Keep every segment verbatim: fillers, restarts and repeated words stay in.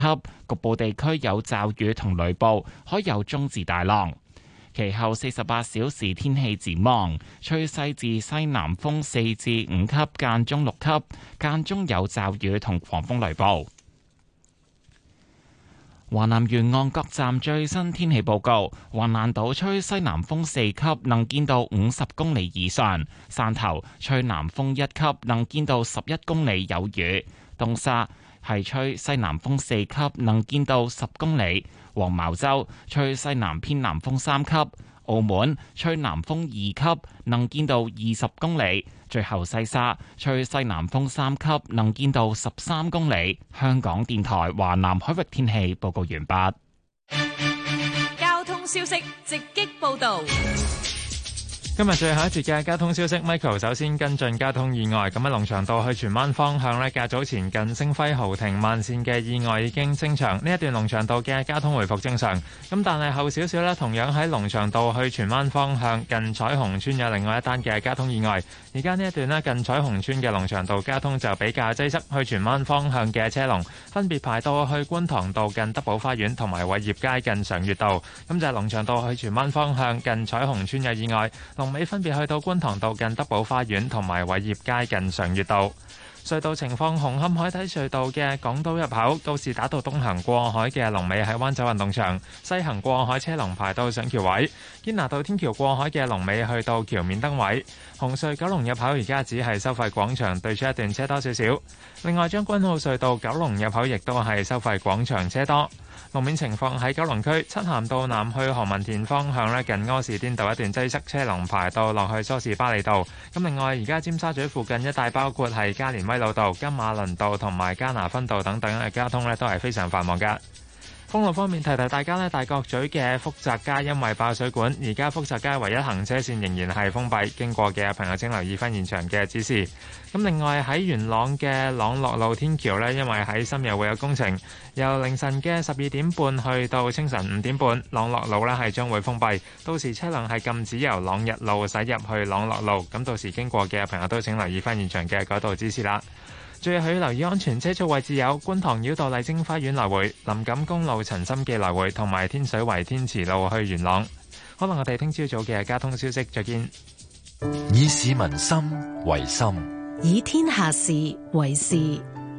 級，局部地區有驟雨同雷暴，可有中至大浪。其後四十八小時天氣展望，吹西至西南風四至五級，間中六級，間中有驟雨同狂風雷暴。華南沿岸各站最新天氣報告：橫瀾島吹西南風四級，能見度五十公里以上；汕頭吹南風一級，能見度十一公里有雨；東沙係吹西南風四級，能見度十公里；黃茅洲吹西南偏南風三級；澳門吹南風二級，能見度二十公里；最後西沙吹西南風三級，能見度十三公里。香港電台華南海域天氣報告完畢。 交通消息直擊報道。 今日最後一節嘅交通消息 ，Michael 首先跟進交通意外。咁喺龍翔道去荃灣方向呢，較早前近星輝豪庭慢線嘅意外已經清場，呢一段龍翔道嘅交通回復正常。咁但係後少少呢，同樣喺龍翔道去荃灣方向近彩虹村有另外一單嘅交通意外。而家呢一段呢，近彩虹村嘅龍翔道交通就比較擠塞，去荃灣方向嘅車龍分別排到去觀塘道近德寶花園同埋偉業街近常悅道。咁就係龍翔道去荃灣方向近彩虹村有意外，龍尾分別去到觀塘道近德寶花園同埋偉業街近常悅道。隧道情況：紅磡海底隧道嘅港島入口，告士打道東行過海嘅龍尾喺灣仔運動場；西行過海車龍排到上橋位。堅拿道天橋過海嘅龍尾去到橋面燈位。紅隧九龍入口而家只係收費廣場對出一段車多少少。另外將軍澳隧道九龍入口亦都係收費廣場車多。路面情況喺九龍區漆咸道南去何文田方向咧，近柯士甸道一段擠塞，車龍排到落去梳士巴利道。咁另外而家尖沙咀附近一帶，包括係加連威老道、金馬倫道同埋加拿分道等等嘅交通咧，都係非常繁忙㗎。公路方面，提提大家咧，大角咀嘅福澤街因為爆水管，而家福澤街唯一行車線仍然係封閉，經過嘅朋友請留意翻現場嘅指示。咁另外喺元朗嘅朗樂路天橋呢，因為喺深夜會有工程，由凌晨嘅十二點半去到清晨五點半，朗樂路呢係將會封閉，到時車輛係禁止由朗日路駛入去朗樂路。咁到時經過嘅朋友都請留意翻現場嘅改道指示啦。最後要留意安全車速位置有觀塘繞道麗晶花園來回、林錦公路陳心記來回同埋天水圍天慈路去元朗。可能我哋聽朝早嘅交通消息再見。 以市民心為心， 以天下事為事。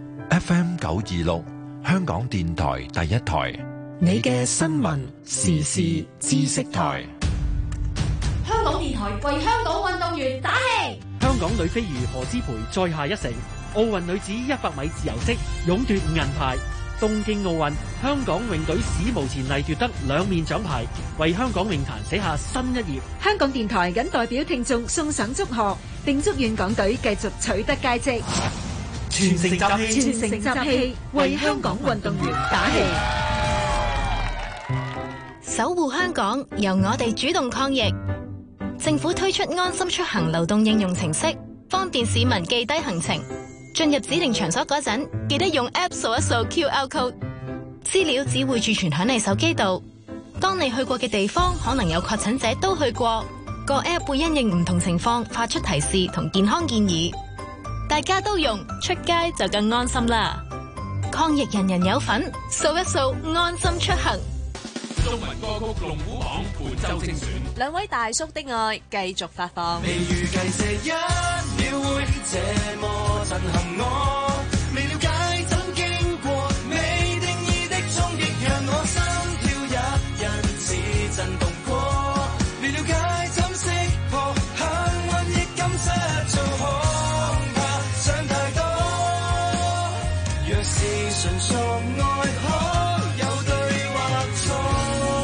F M 九二六香港電台第一台， 你嘅新聞時事知識台。 香港電台為香港運動員打氣。 香港女飛魚何詩蓓再下一城。奧運女子一百米自由式勇奪銀牌，東京奧運香港泳隊史無前例奪得兩面獎牌，為香港泳壇寫下新一頁。 香港電台謹代表聽眾送上祝賀，並祝願港隊繼續取得佳績。 全城集氣， 全城集氣，為香港運動員打氣。 守護香港，由我哋主動抗疫。政府推出安心出行流動應用程式，方便市民記低行程。進入指定場所嗰陣，記得用 App 掃一掃 Q R code， 資料只會儲存響你手機度。當你去過嘅地方可能有確診者都去過，個 App 會因應唔同情況發出提示同健康建議。大家都用，出街就更安心啦！抗疫人人有份，掃一掃安心出行。 中文歌曲龍虎榜本周精選， 兩位大叔的愛繼續發放。 未預計這一秒會這麼震撼我，未了解怎經過，未定義的衝擊讓我心跳也因此震動過，未了解怎識破，幸運亦感失做恐怕想太多，若是純屬愛可有對或錯。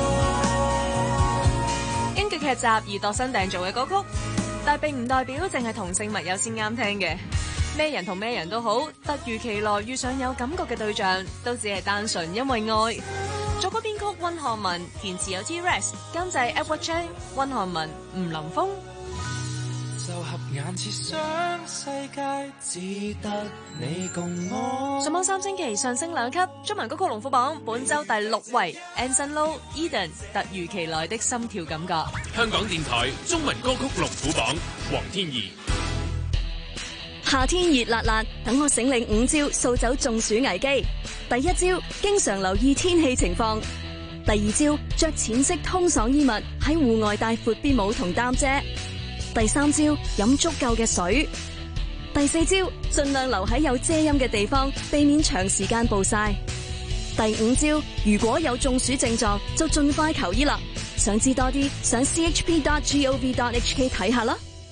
劇集而度身訂造嘅歌曲，但並唔代表淨係同性密友先啱聽嘅。咩人同咩人都好，突如其來遇上有感覺嘅對象，都只係單純因為愛。作曲編曲溫漢文，填詞有 T-Rex， 監製 Edward Chang， 溫漢文、吳林峰。 就合眼設想世界只得你共我。 上榜三星期上升兩級，中文歌曲龍虎榜本周第六位 Anson Lo Eden 突如其來的心跳感覺。 香港電台中文歌曲龍虎榜黃天怡。 夏天熱辣辣，等我醒領五招掃走中暑危機。第一招，經常留意天氣情況。第二招，着淺色通爽衣物，喺戶外帶闊邊帽同擔遮。第三招，飲足夠嘅水。第四招，盡量留喺有遮陰嘅地方，避免長時間暴曬。第五招，如果有中暑症狀，就盡快求醫啦。想知多啲，上 c h p dot gov dot h k 睇下啦。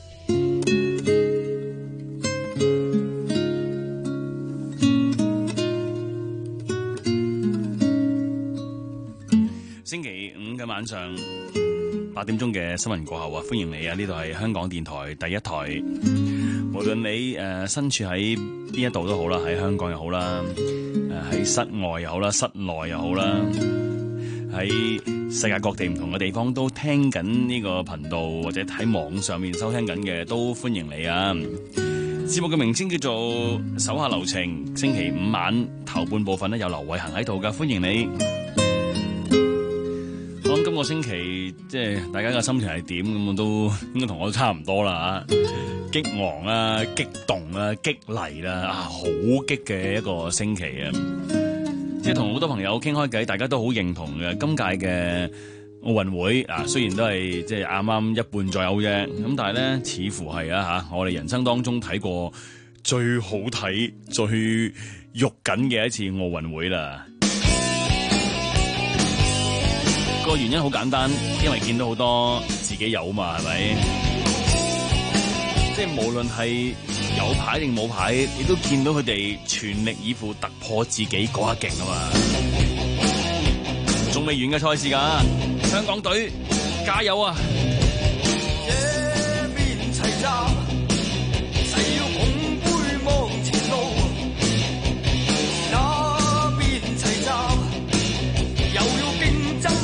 星期五嘅晚上八點鐘嘅新聞過後啊，歡迎你啊！呢度係香港電台第一台。無論你誒、呃、身處喺邊一度都好啦，喺香港又好啦，誒、呃、喺室外又好啦，室內又好啦，喺世界各地唔同嘅地方都聽緊呢個頻道，或者喺網上面收聽緊嘅，都歡迎你啊！節目嘅名稱叫做《手下留情》，星期五晚頭半部分咧有劉偉恒喺度噶，歡迎你。我諗今個星期即係大家嘅心情係點咁，我都應該同我都差唔多啦吓，激昂啦、激動啦、激勵啦，啊好激嘅一個星期啊！即係同好多朋友傾開偈，大家都好認同嘅今屆嘅奧運會啊，雖然都係即係啱啱一半左右啫，咁但係咧似乎係啊吓，我哋人生當中睇過最好睇、最肉緊嘅一次奧運會啦。個原因好簡單，因為見到好多自己有嘛，係咪？即係無論係有牌定冇牌，你都見到佢哋全力以赴突破自己嗰一勁啊嘛！仲未完嘅賽事㗎，香港隊加油啊！ 這邊齊集，誓要捧杯望前路；那邊齊集，又要競爭。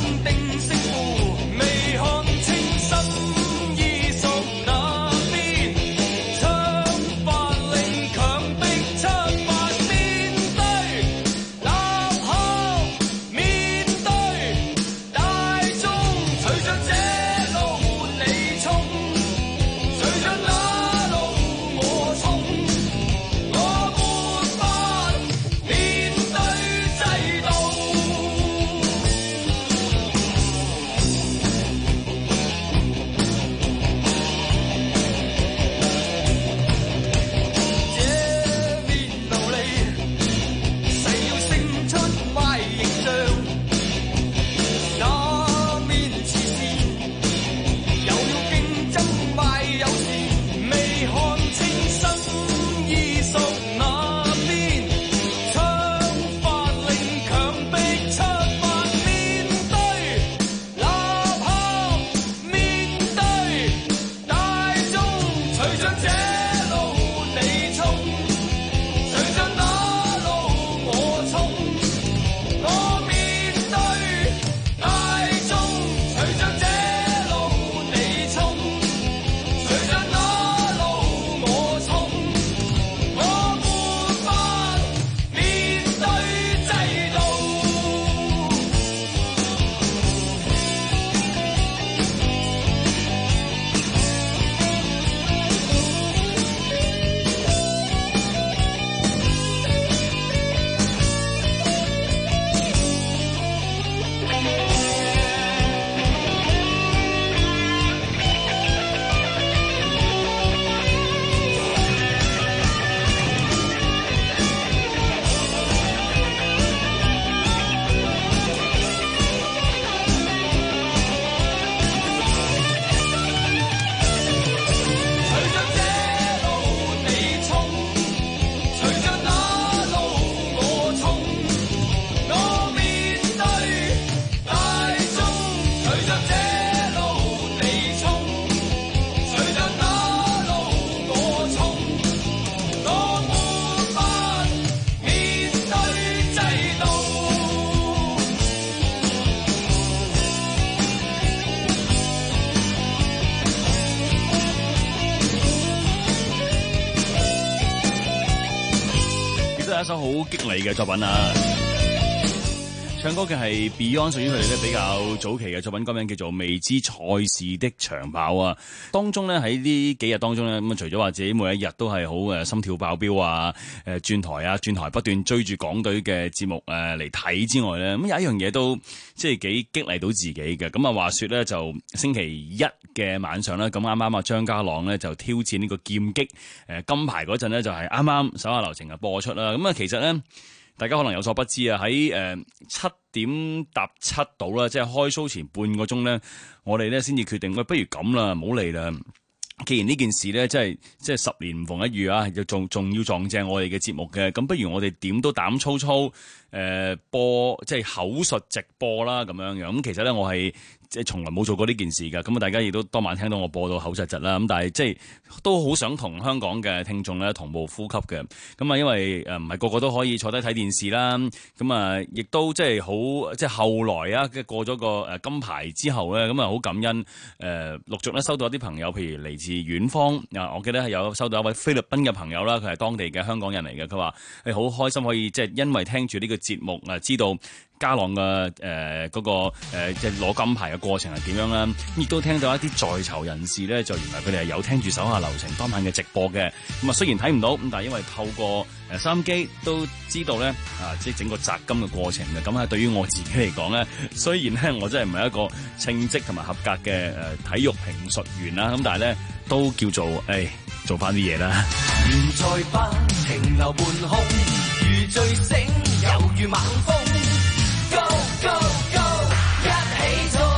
一首好激勵嘅作品啊！ 唱歌嘅係 Beyond， 屬於佢哋咧比較早期嘅作品，歌名叫做《未知賽事的長跑》啊。當中咧喺呢幾日當中咧，咁啊除咗話自己每一日都係好誒心跳爆標啊，誒轉台啊轉台不斷追住港隊嘅節目誒嚟睇之外咧，咁有一樣嘢都即係幾激勵到自己嘅。咁啊話說咧就星期一嘅晚上咧，咁啱啱啊張家朗咧就挑戰呢個劍擊誒金牌嗰陣咧，就係啱啱手下留情啊播出啦。咁啊其實咧。大家可能有所不知啊，喺誒七點搭七度啦，即係開 show 前半個鐘咧，我哋咧先至決定，喂，不如咁啦，唔好嚟啦。既然呢件事咧，即係即係十年唔逢一遇啊，又仲仲要撞正我哋嘅節目嘅，咁不如我哋點都膽粗粗誒、呃、播，即係口述直播啦，咁樣樣。咁其實咧，我係即係從來冇做過呢件事㗎。咁啊，大家亦都當晚聽到我播到口窒窒啦。咁但係即係都好想同香港嘅聽眾咧同步呼吸嘅。咁啊，因為誒唔係個個都可以坐低睇電視啦。咁啊，亦都即係好即係後來啊，過咗個誒金牌之後咧，咁啊好感恩誒、呃，陸續咧收到一啲朋友，譬如嚟自遠方啊，我記得係有收到一位菲律賓嘅朋友啦，佢係當地嘅香港人嚟嘅。佢話誒好開心可以即係因為聽住呢個節目啊，知道家朗嘅誒嗰個誒即係攞金牌嘅過程係點樣啦。亦都聽到一啲在囚人士咧，就原來佢哋係有聽住手下留情當晚嘅直播嘅。咁啊雖然睇唔到，咁但係因為透過誒收音機都知道咧啊，即係整個摘金嘅過程嘅。咁啊對於我自己嚟講咧，雖然咧我真係唔係一個稱職同埋合格嘅誒體育評述員啦，咁但係咧都叫做誒、哎、做翻啲嘢啦。 現在不停留半空，如醉醒，猶如猛風。Go go go， 一起衝！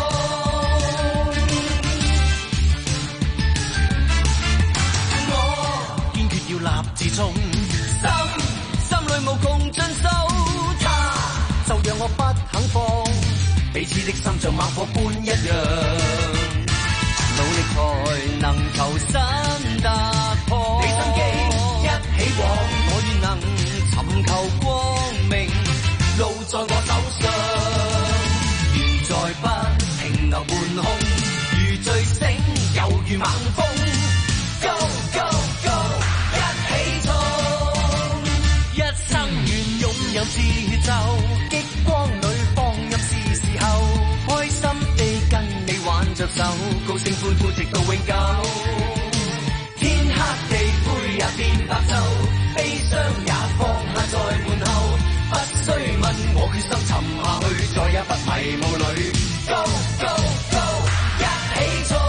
我堅決要立志衝，心心裏無窮盡數，他就讓我不肯放，彼此的心像猛火般一樣，努力才能求新突破。你心機一起往，我願能尋求光明。路在我手上，現在不停留半空，如醉醒，猶如猛風。Go go go， 一起衝！一生願擁有節奏，激光裏放任是時候，開心地跟你挽着手，高聲歡呼直到永久。天黑地灰也變白晝，悲傷也放下在門後。不需問我決心沉下去，再也不迷霧裏。Go go go， 一起衝！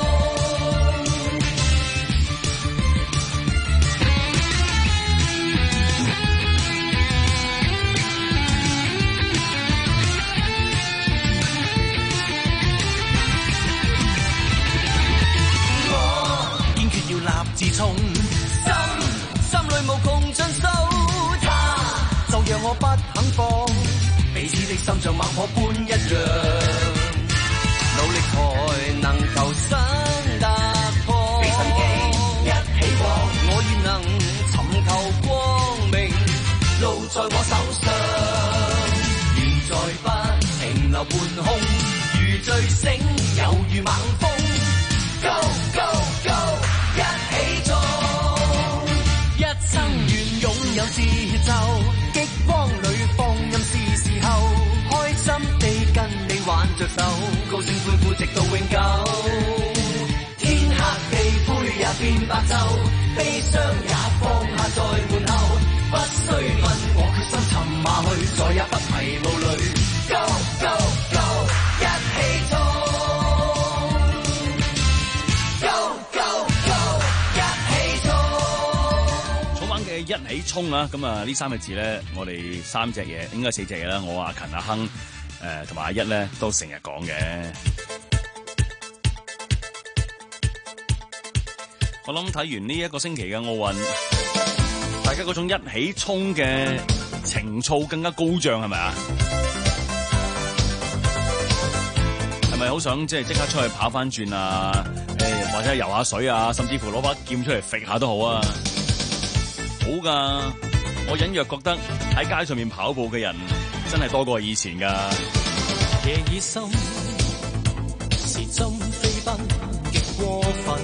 我堅決要立志衝，心心裏無窮盡數。就讓我不肯放，彼此的心像猛火般一樣，努力才能求新突破。俾心機一起往，我願能尋求光明，路在我手上。現在不停留半空，如醉醒，猶如猛風。Go go go， 一起衝！一生願擁有節奏。光裏放任是時候，開心地跟你挽着手，高聲歡呼直到永久。天黑地灰也變白晝，悲傷也放下在門後。不需問我決心沉下去，再也不迷霧裏。Go go go， 一起衝！ 一起衝啊！咁啊，呢三個字咧，我哋三隻嘢，應該四隻嘢啦。我阿勤、阿亨，誒同埋阿一咧，都成日講嘅。我諗睇完呢一個星期嘅奧運，大家嗰種一起衝嘅情操更加高漲，係咪啊？係咪好想即係即刻出去跑翻轉啊？誒，或者游下水啊，甚至乎攞把劍出嚟揈下都好啊！好噶，我隱約覺得喺街上面跑步嘅人真係多過以前噶。 夜已深，時針飛奔極過分，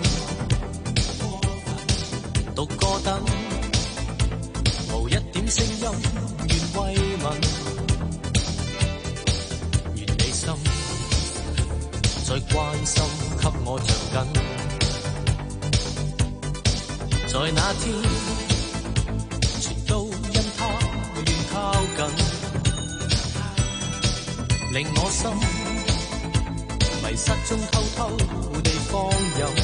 獨個等，無一點聲音願慰問。 再關心給我着緊，在那天全都因他願靠近，令我心迷失中偷偷地放任，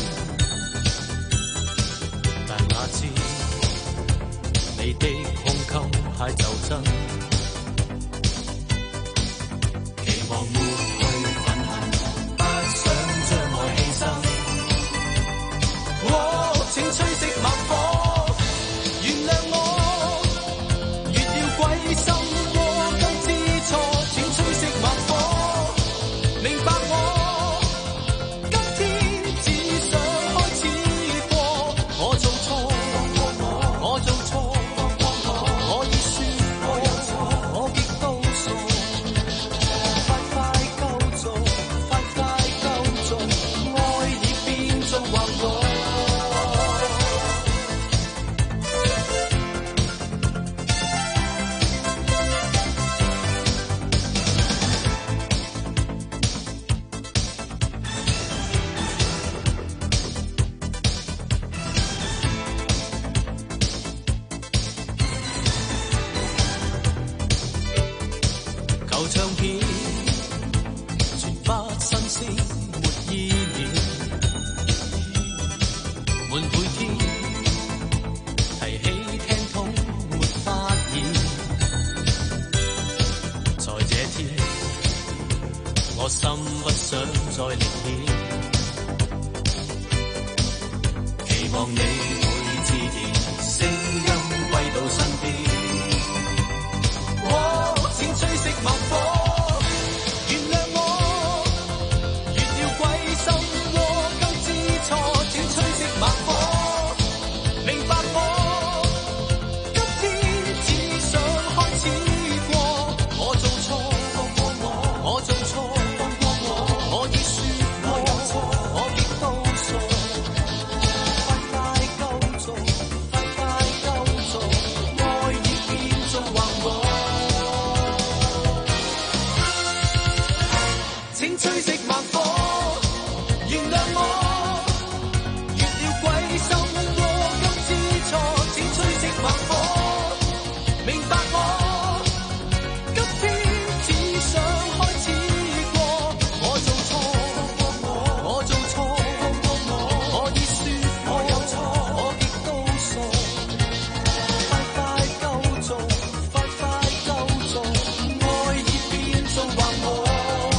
但那次你的胸襟太就真，期望抹去憤恨，不想將愛犧牲。哦，請吹熄猛火，原諒我，越了鬼心窩根之錯。請吹熄猛火，明白我，今天只想開始過。我做錯，我做錯。我已說我有錯，我極都傻，快快救助，快快救助，愛已變做橫禍。舊唱片全不新鮮，沒意念，滿每天提起聽筒沒發現，在這天我心不想再歷險，期望你會致電，聲音歸到身邊。哦，請吹熄猛火，原諒我，越了鬼心窩根之錯。請吹熄猛火，明白我，今天只想開始過。我做錯，我做錯，我已說我有錯，我極都傻，快快救助，快快救助，愛已變做橫禍。請吹熄猛火，原諒我，越了鬼心窩根之錯。請吹熄猛火，明白我，今天只想開始過。我做錯，我做錯，我已說我有錯，我極都傻，快快救助，快快救助，愛已變做橫禍。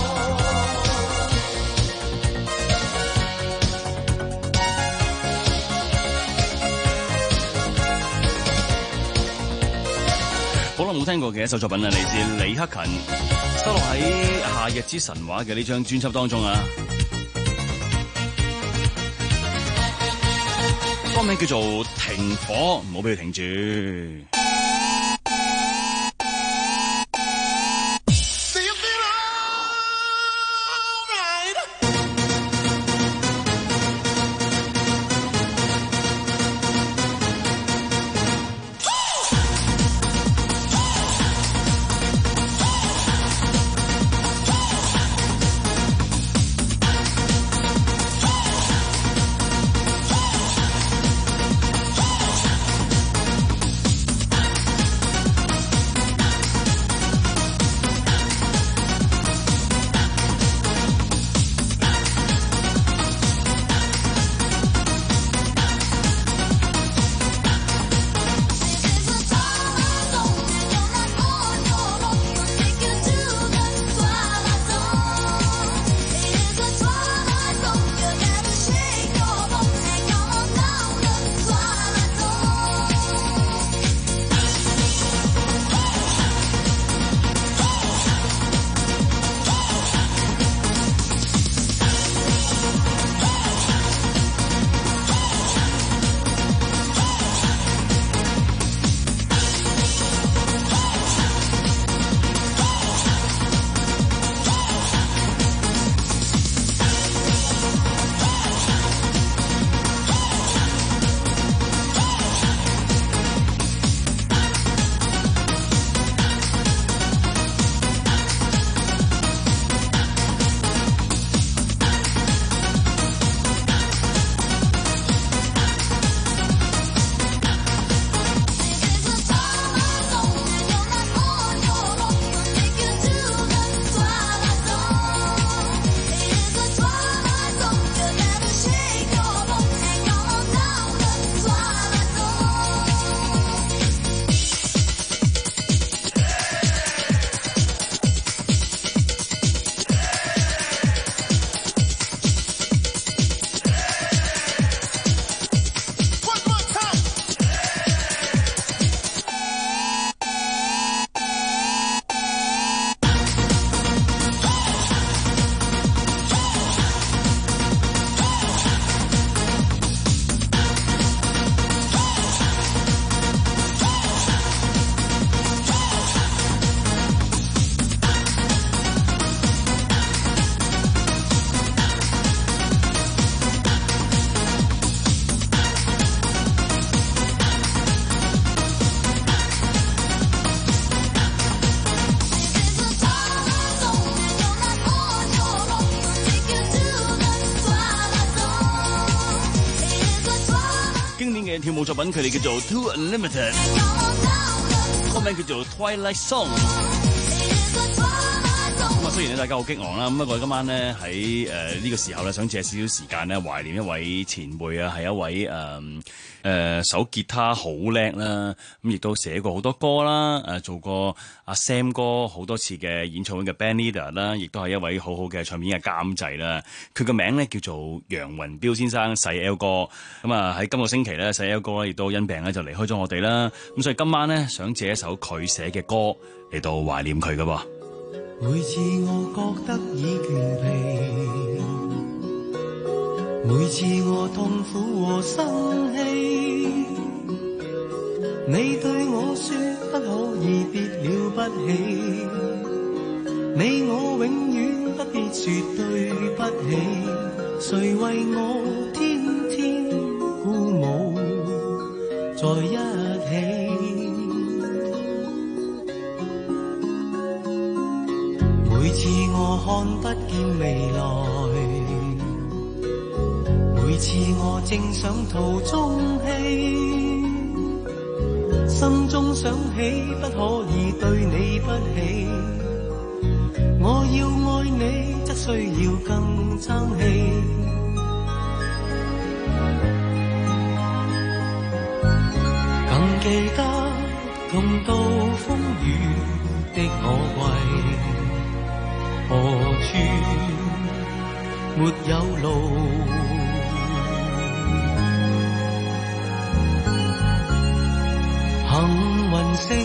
好耐冇聽過嘅一首作品啊，嚟自李克勤，收錄喺《夏日之神話》嘅呢張專輯當中啊。歌名叫做《停火》，唔好俾佢停住。 嘅跳舞作品，佢哋叫做 Too Unlimited， 歌名叫做 Twilight Song。咁啊，雖然咧大家好激昂啦，咁不過今晚咧喺誒呢個時候咧，想借少少時間咧懷念一位前輩啊，係一位誒。呃誒、呃、手吉他好叻啦，咁亦都寫過好多歌啦，誒、呃、做過阿 Sam 哥好多次嘅演唱會嘅 band leader 啦，亦都係一位好好嘅唱片嘅監製啦。佢個名咧叫做楊雲標先生，細 L 哥。咁啊喺今個星期咧，細 L 哥咧亦都因病咧就離開咗我哋啦。咁所以今晚咧想借一首佢寫嘅歌嚟到懷念佢㗎噃。 每次我覺得已倦疲，每次我痛苦和生氣，你對我說不可以別了不起，你我永遠不必說對不起，誰為我天天鼓舞在一起，每次我看不見未來，每次我正想途中棄，心中想起不可以對你不起，我要愛你則需要更爭氣，更記得同渡風雨的可貴，何處沒有路，幸運星，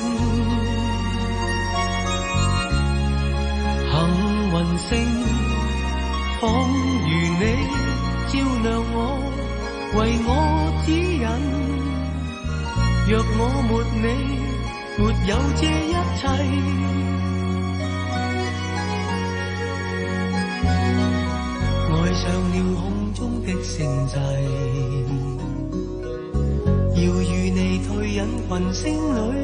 幸運星，仿如你照亮我，為我指引。若我沒你，沒有這一切，愛上了空中的星際，要與你退隱群星裏，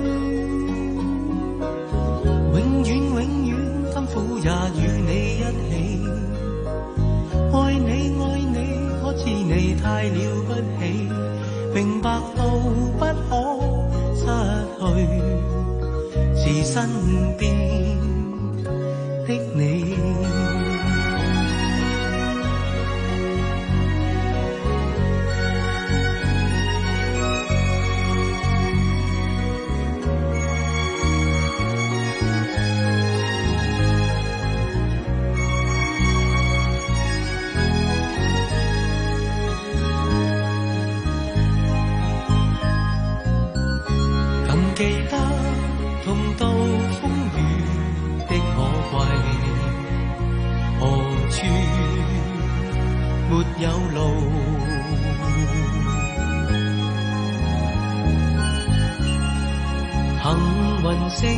永遠永遠甘苦也與你一起，愛你愛你，可知你太了不起，明白到不可失去，是身邊的你。記得同渡風雨的可貴，何處沒有路，幸運星，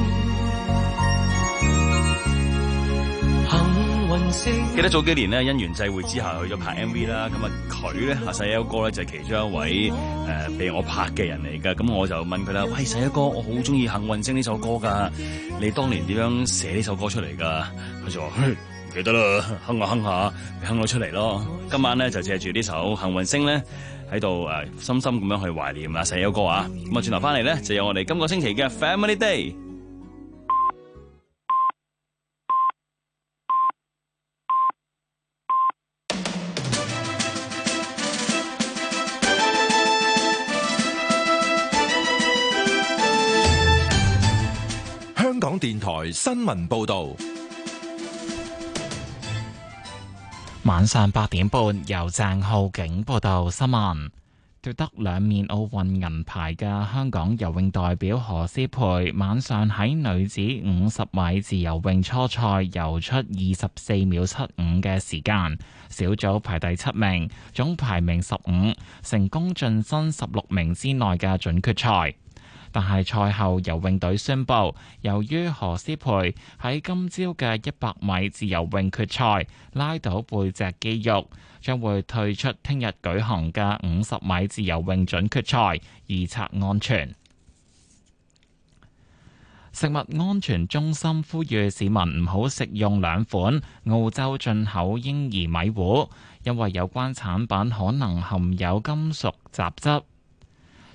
幸運星。 記得早幾年咧因緣際會之下去咗拍 M V 啦，咁啊佢咧阿細 L 哥咧就係其中一位誒俾、呃、我拍嘅人嚟噶，咁我就問佢啦，喂，細 L 哥，我好中意《幸運星》呢首歌噶，你當年點樣寫呢首歌出嚟噶？佢就話，唔記得啦，哼下哼下，哼咗出嚟咯。今晚咧就借住呢首《幸運星》咧喺度誒深深咁樣去懷念阿細 L 哥啊。咁啊轉頭翻嚟咧就有我哋今個星期嘅 Family Day。 香港電台新聞報道， 晚上八點半由鄭浩景報道新聞。奪得兩面奧運銀牌嘅香港游泳代表何詩蓓，晚上喺女子五十米自由泳初賽游出二十四秒七五嘅時間，小組排第七名，總排名十五，成功晉身十六名之內嘅準決賽。但係賽後游泳隊宣布，由於何詩蓓喺今朝嘅一百米自由泳決賽拉到背脊肌肉，將會退出聽日舉行嘅五十米自由泳準決賽，以策安全。食物安全中心呼籲市民唔好食用兩款澳洲進口嬰兒米糊，因為有關產品可能含有金屬雜質。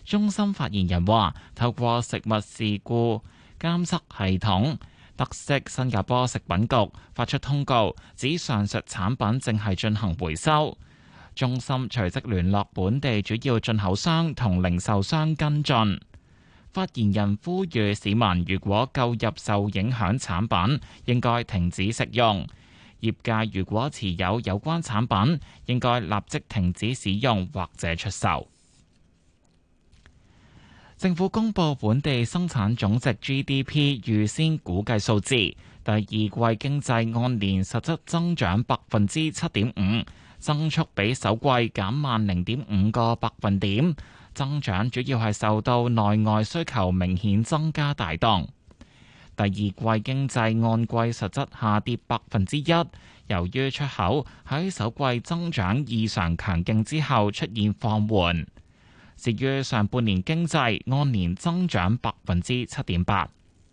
中心發言人話，透過食物事故監測系統，得悉新加坡食品局發出通告，指上述產品正係進行回收。中心隨即聯絡本地主要進口商同零售商跟進。發言人呼籲市民如果購入受影響產品，應該停止食用。業界如果持有有關產品，應該立即停止使用或者出售。政府公布本地生產總值 G D P 預先估計數字，第二季經濟按年實質增長百分之七點五，增速比首季減慢零點五個百分點。增長主要係受到內外需求明顯增加帶動。第二季經濟按季實質下跌百分之一，由於出口喺首季增長異常強勁之後出現放緩。至於上半年經濟按年增長百分之七點八。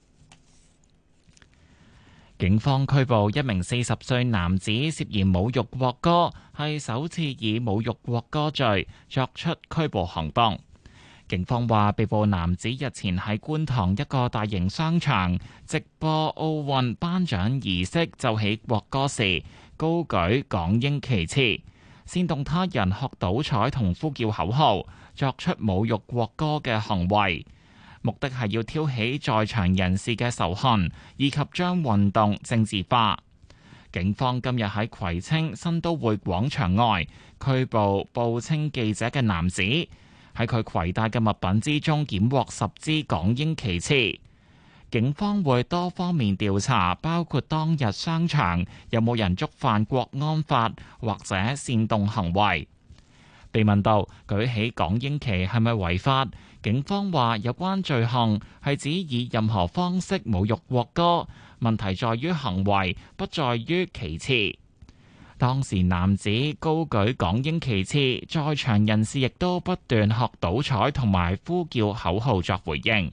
警方拘捕一名四十歲男子，涉嫌侮辱國歌，係首次以侮辱國歌罪作出拘捕行動。警方話，被捕男子日前喺觀塘一個大型商場直播奧運頒獎儀式奏起國歌時，高舉港英旗幟，煽動他人學倒彩同呼叫口號，作出侮辱國歌嘅行為，目的係要挑起在場人士嘅仇恨，以及將運動政治化。警方今日喺葵青新都會廣場外拘捕報稱記者嘅男子，喺佢攜帶嘅物品之中檢獲十支港英旗幟。警方會多方面調查，包括當日商場有冇人觸犯國安法或者煽動行為。被問到舉起港英旗係咪違法，警方話有關罪行係指以任何方式侮辱國歌，問題在於行為，不在於旗幟。當時男子高舉港英旗幟，在場人士亦都不斷學倒彩同埋呼叫口號作回應。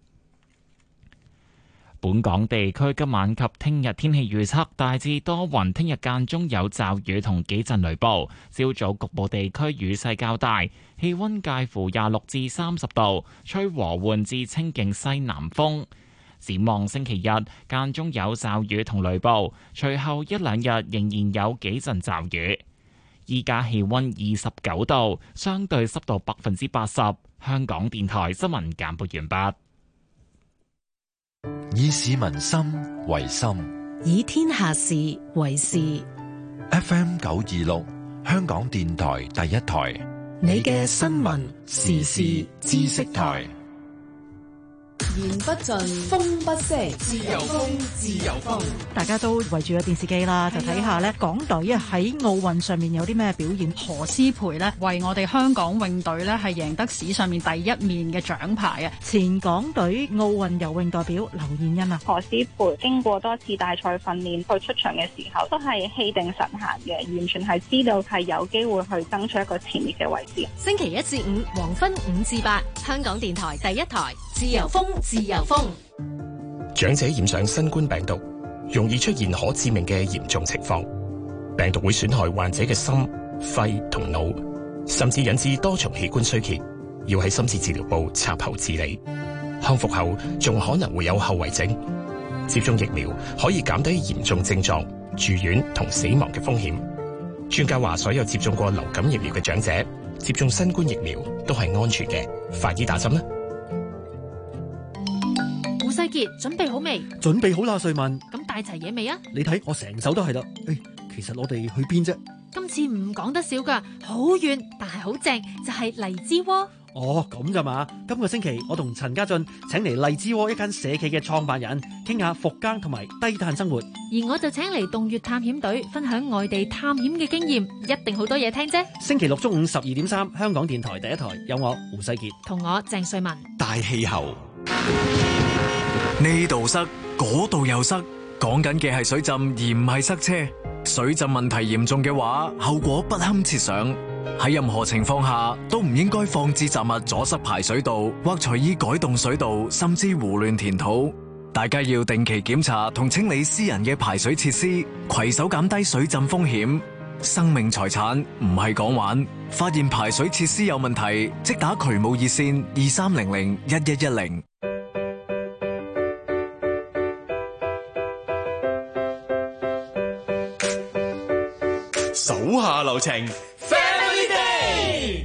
本港地區今晚及聽日天氣預測大致多雲，聽日間中有驟雨同幾陣雷暴，朝早局部地區雨勢較大，氣溫介乎廿六至三十度，吹和緩至清勁西南風。展望星期日間中有驟雨同雷暴，隨後一兩日仍然有幾陣驟雨。依家氣溫二十九度，相對濕度百分之八十。香港電台新聞簡報完畢。 以市民心為心， 以天下事為事。 F M 九二六，香港電台第一台， 你嘅新聞時事知識台。 言不盡，風不息，自由風，自由風。 大家都圍住個電視機啦，就睇下咧港隊啊喺奧運上面有啲咩表現。 何詩蓓咧為我哋香港泳隊咧係贏得史上面第一面嘅獎牌啊！ 前港隊奧運游泳代表劉燕欣啊， 何詩蓓經過多次大賽訓練，佢出場嘅時候都係氣定神閒嘅，完全係知道係有機會去爭取一個前列嘅位置。 星期一至五黃昏五至八，香港電台第一台，自由風。自由風。 長者染上新冠病毒，容易出現可致命嘅嚴重情況。病毒會損害患者嘅心、肺同腦，甚至引致多重器官衰竭，要喺深切治療部插喉治理。康復後仲可能會有後遺症。接種疫苗可以減低嚴重症狀、住院同死亡嘅風險。專家話，所有接種過流感疫苗嘅長者接種新冠疫苗都係安全嘅。快啲打針啦！ 胡世傑，準備好未？ 準備好啦，瑞文。 咁帶齊嘢未啊？ 你睇我成手都係啦。誒，其實我哋去邊啫？ 今次唔講得少噶，好遠但係好正，就係荔枝窩。 哦，咁咋嘛？今個星期我同陳家俊請嚟荔枝窩一間社企嘅創辦人，傾下復耕同埋低碳生活。 而我就請嚟洞穴探險隊分享外地探險嘅經驗，一定好多嘢聽啫。 星期六中午十二點三，香港電台第一台有我胡世傑同我鄭瑞文。 大氣候。 呢度塞，嗰度又塞，講緊嘅係水浸而唔係塞車。水浸問題嚴重嘅話，後果不堪設想。喺任何情況下都唔應該放置雜物阻塞排水道，或隨意改動水道，甚至胡亂填土。大家要定期檢查同清理私人嘅排水設施，攜手減低水浸風險。 生命財產唔係講玩，發現排水設施有問題，即打渠務熱線二三零零一一一零。 手下留情 ，Family Day。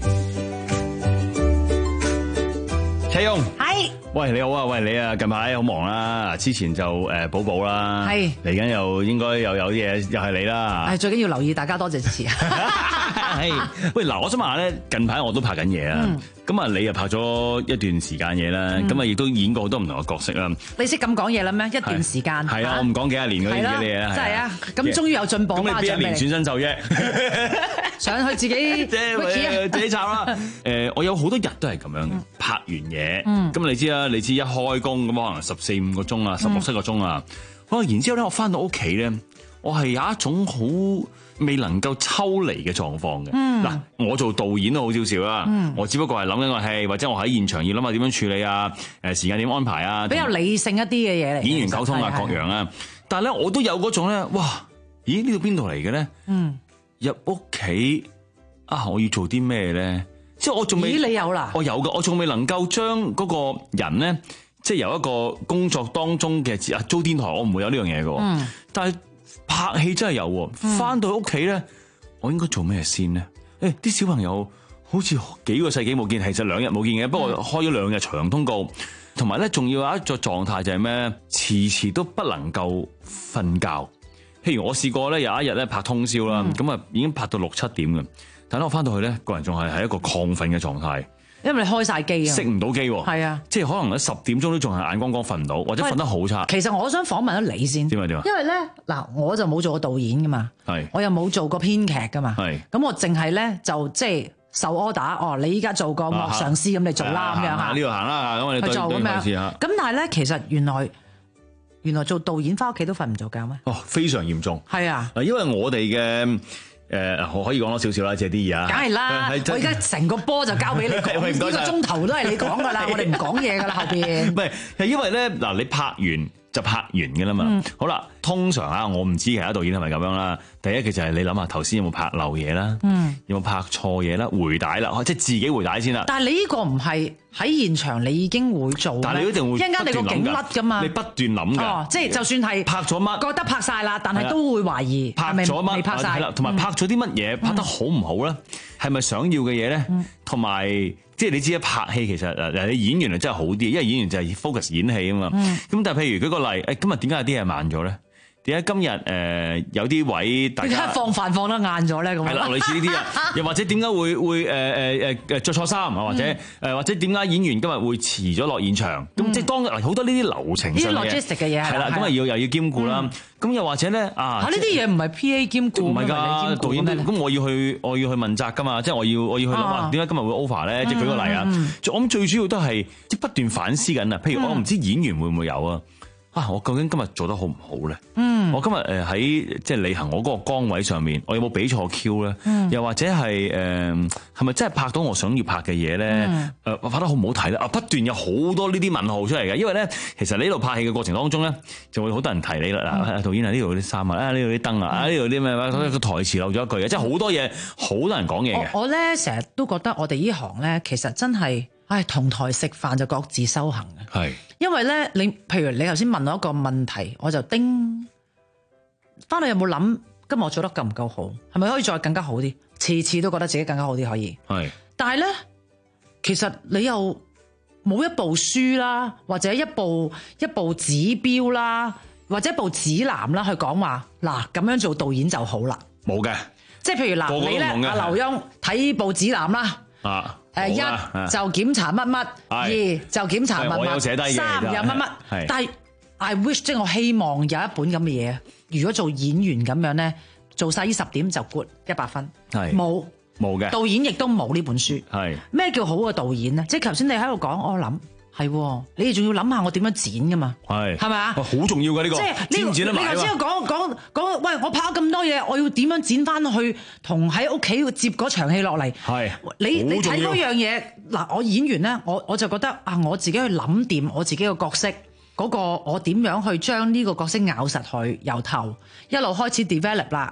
啟勇， 係， 喂你好啊，喂你啊，近排好忙啦，之前就誒寶寶啦， 係嚟緊又應該又有啲嘢，又係你啦， 係最緊要留意大家多謝支持啊！ 係，喂嗱，我想問下咧，近排我都拍緊嘢啊，咁啊你又拍咗一段時間嘢啦，咁啊亦都演過好多唔同嘅角色啦。 你識咁講嘢啦咩？一段時間係啊，我唔講幾廿年嗰啲嘅嘢啦， 真係啊！咁終於有進步， 咁你邊一年選新秀啫？ 上去自己即係自己炒啦。誒，我有好多日都係咁樣拍完嘢，咁你知啦，你知一開工咁可能十四五個鐘啊，十六七個鐘啊，可能然之後咧，我翻到屋企咧，我係有一種好未能夠抽離嘅狀況嘅。嗱，我做導演都好少少啦，我只不過係諗緊個戲，或者我喺現場要諗下點樣處理啊，誒時間點安排啊， 比較理性一啲嘅嘢嚟。 演員溝通啊，各樣啊。但係咧，我都有嗰種咧，哇！咦？呢度邊度嚟嘅咧？嗯，入屋企啊，我要做啲咩咧？即係我仲未， 咦？你有啦？ 我有嘅，我仲未能夠將嗰個人咧，即係由一個工作當中嘅啊租天台，我唔會有呢樣嘢嘅。嗯，但係拍戲真係有，翻到屋企咧，我應該做咩先咧？誒，啲小朋友好似幾個世紀冇見，其實兩日冇見嘅，不過開咗兩日長通告，同埋咧仲要有一個狀態就係咩？遲遲都不能夠瞓覺。譬如我試過咧，有一日咧拍通宵啦，咁啊、嗯、已經拍到六七點嘅，但係我翻到去咧，個人仲係喺一個亢奮嘅狀態， 因為你開晒機啊， 熄唔到機，係啊，即係可能喺十點鐘都仲係眼光光瞓唔到，或者瞓得好差。 其實我想訪問咗你先， 點啊點啊？ 因為咧嗱，我就冇做過導演噶嘛， 係， 我又冇做過編劇噶嘛， 係， 咁我淨係咧就即係受 order，哦，你依家做個幕上司咁，你做啦咁樣嚇， 呢度行啦，咁我哋去做咁樣。咁但係咧，其實原來。原來做導演翻屋企都瞓唔着覺咩？ 哦，非常嚴重。 係啊， 因為我哋嘅誒，我可以講多少少啦，借啲嘢啊。 梗係啦，我而家成個波就交俾你講，呢個鐘頭都係你講噶啦，我哋唔講嘢噶啦後邊。 唔係，係因為咧嗱，你拍完就拍完嘅啦嘛。嗯、好啦，通常啊，我唔知其他導演係咪咁樣啦。第一嘅就係你諗下頭先有冇拍漏嘢啦，嗯、有冇拍錯嘢啦，回帶啦，即係自己回帶先啦。 但係你呢個唔係喺現場，你已經會做。 但係你一定會一陣間你個景甩噶嘛， 你不斷諗㗎。 哦，即係就算係拍咗乜， 覺得拍晒啦，但係都會懷疑拍咗乜， 未拍晒。 係啦，同埋拍咗啲乜嘢，拍得好唔好咧？係咪想要嘅嘢咧？同埋即係你知啦，拍戲其實誒你演員係真係好啲，因為演員就係 focus 演戲啊嘛。咁但係譬如舉個例，誒今日點解有啲嘢慢咗咧？點解今日誒、呃、有啲位大家點解放飯放得晏咗咧？咁係啦，類似呢啲啊，又或者點解會會誒誒誒誒著錯衫啊？或者誒、嗯、或者點解演員今日會遲咗落現場？咁、嗯、即係當好多呢啲流程上嘅 ，logistic 嘅嘢係啦，咁啊要又要兼顧啦。咁、嗯、又或者咧啊， 呢啲嘢唔係 P A 兼顧， 唔係㗎，導演咁我要去我要去問責㗎嘛，即係我要我要去諗話點解今日會 over 咧？即係舉個例啊，嗯、我諗最主要都係即係不斷反思緊啊。譬如我唔知演員會唔會有啊？啊！我究竟今日做得好唔好咧？嗯，我今日誒喺即係履行我嗰個崗位上面，我有冇俾錯 Q 咧？嗯，又或者係誒係咪真係拍到我想要拍嘅嘢咧？誒、嗯，拍得好唔好睇咧？啊，不斷有好多呢啲問號出嚟嘅，因為咧，其實你呢度拍戲嘅過程當中咧，就會好多人提你啦。嗱、嗯，導演啊，呢度啲衫啊，呢度啲燈啊，啊呢度啲咩？個台詞漏咗一句嘅，即係好多嘢，好多人講嘢嘅。 我咧成日都覺得我哋呢行咧，其實真係。唉，同台食飯就各自修行嘅。係，因為咧，你譬如你頭先問我一個問題，我就叮翻去有冇諗今日我做得夠唔夠好？係咪可以再更加好啲？次次都覺得自己更加好啲可以。係，但係咧，其實你又冇一部書啦，或者一部一部指標啦，或者一部指南啦，去講話嗱咁樣做導演就好啦。冇嘅，即係譬如嗱，個個你咧阿劉墉睇部指南啦。啊。誒一就檢查乜乜，二就檢查乜乜，三有乜乜。但係 I wish 即係我希望有一本咁嘅嘢。如果做演員咁樣咧，做晒呢十點就 good 一百分。係冇冇嘅導演亦都冇呢本書。係咩叫好嘅導演咧？即係頭先你喺度講，我諗係你哋仲要諗下我點樣剪噶嘛？係係咪啊？好重要嘅呢個，即係剪唔剪得埋啊？你頭先講講講，喂，我拍咗咁多嘢，我要點樣剪翻去同喺屋企接嗰場戲落嚟？係你你睇嗰樣嘢嗱，我演員咧，我我就覺得啊，我自己去諗掂我自己個角色嗰個，我點樣去將呢個角色咬實佢，由頭一路開始 develop 啦。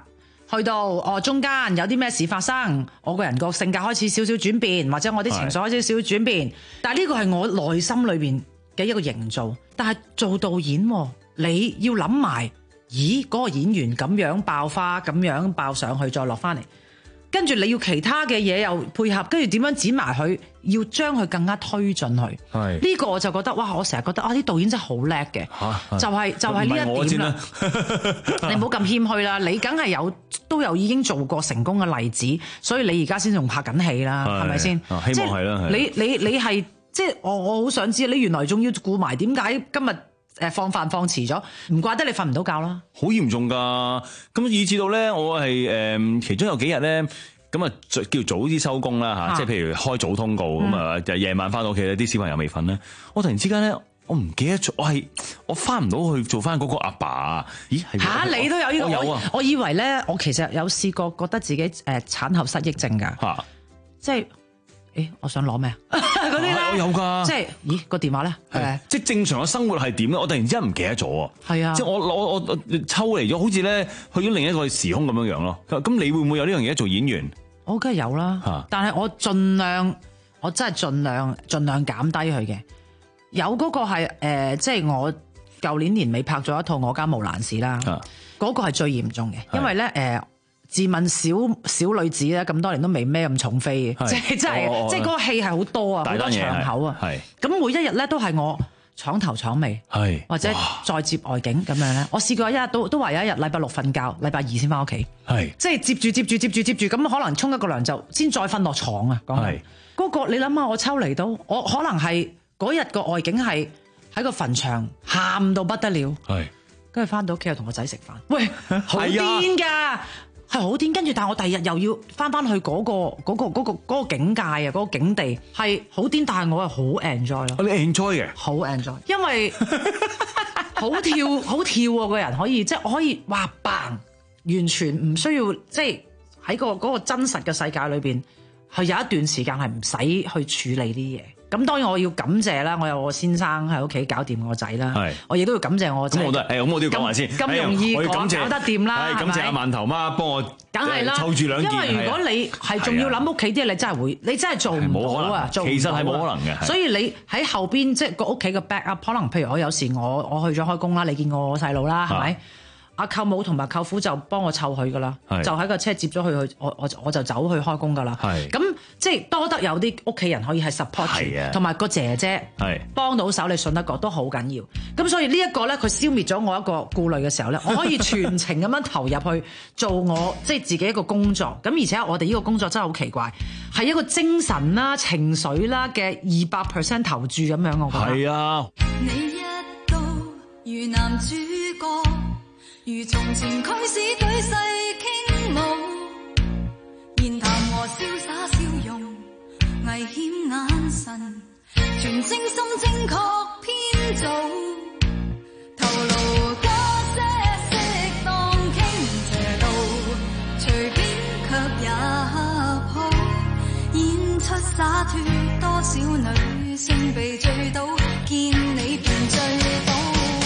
去到哦中間有啲咩事發生，我個人個性格開始少少轉變，或者我啲情緒開始少少轉變，但係呢個係我內心裏邊嘅一個營造。但係做導演，你要諗埋，咦嗰個演員咁樣爆花，咁樣爆上去，再落翻嚟，跟住你要其他嘅嘢又配合，跟住點樣剪埋佢，要將佢更加推進去。係呢個我就覺得哇！我成日覺得啊，啲導演真係好叻嘅，就係就係呢一點啦。你唔好咁謙虛啦，你梗係有都有已經做過成功嘅例子，所以你而家先仲拍緊戲啦，係咪先？ 希望係啦。 你你你係即係我我好想知，你原來仲要顧埋點解今日誒放飯放遲咗？唔怪得你瞓唔到覺啦。 好嚴重㗎，咁以至到咧，我係誒、呃、其中有幾日咧，咁啊叫早啲收工啦嚇，即係譬如開早通告咁啊，就夜晚翻到屋企咧，啲小朋友未瞓咧，我突然之間咧，我唔記得咗，我係我翻唔到去做翻嗰個阿爸啊！咦嚇、啊、你都有呢、呢個？我有啊！我以為咧，我其實有試過覺得自己誒產後失憶症㗎嚇，即係。誒，我想攞咩啊？嗰啲咧，我有㗎。即係，咦個電話咧？係即係正常嘅生活係點咧？我突然之間唔記得咗啊！係啊，即係我我我我抽離咗，好似咧去咗另一個時空咁樣樣咯。咁你會唔會有呢樣嘢做演員？我梗係有啦，啊、但係我盡量，我真係盡量盡量減低佢嘅。有嗰個係誒、呃，即係我舊年年尾拍咗一套《我家無難事》啦，嗰、啊、個係最嚴重嘅，因為咧誒。呃自問小小女子咧，咁多年都未孭咁重飛嘅，即係真係，即係嗰個戲係好多啊，好多場口啊。咁每一日咧都係我廠頭廠尾，或者再接外景咁樣咧。我試過一日都都話有一日禮拜六瞓覺，禮拜二先翻屋企，即係接住接住接住接住咁，可能沖一個涼就先再瞓落床啊。講係嗰個你諗下，我抽離到我可能係嗰日個外景係喺個墳場喊到不得了，跟住翻到屋企又同個仔食飯，喂好癲㗎！係好癲，跟住但係我第二日又要翻翻去嗰、嗰個嗰、嗰個嗰、嗰個嗰個境界啊，嗰、嗰個境地係好癲，但係我係好 enjoy 咯。你 enjoy 嘅？好 enjoy，因為好跳好跳啊！個人可以即係我可以哇嘭，完全唔需要即係喺個嗰個真實嘅世界裏邊，係有一段時間係唔使去處理啲嘢。咁當然我要感謝啦，我有我先生喺屋企搞掂我仔啦，我亦都要感謝我仔。咁我都係，咁我都要講埋先。咁容易講搞得掂啦，係感謝阿饅頭媽幫我，梗係啦，湊住兩件。因為如果你係仲要諗屋企啲嘢，你真係會，你真係做唔到啊，做唔到。其實係冇可能嘅。所以你喺後邊即係個屋企嘅 back up，可能譬如我有時我我去咗開工啦，你見過我細路啦，係咪？阿舅母同埋舅父就幫我湊佢噶啦，就喺個車接咗佢去，我我我就走去開工噶啦。咁即係多得有啲屋企人可以係 support 住，同埋個姐姐幫到手，你信得過都好緊要。咁所以呢一個咧，佢消滅咗我一個顧慮嘅時候咧，我可以全程咁樣投入去做我即係自己一個工作。咁而且我哋呢個工作真係好奇怪，係一個精神啦、情緒啦嘅二百 percent 投注咁樣，我覺得。係啊。你一到如男主角。如從前驅使對世傾慕，言談和瀟灑笑容，危險眼神，全精心精確編造，頭顱加些適當傾斜度，隨便卻也好，演出灑脫，多少女性被醉倒，見你便醉倒。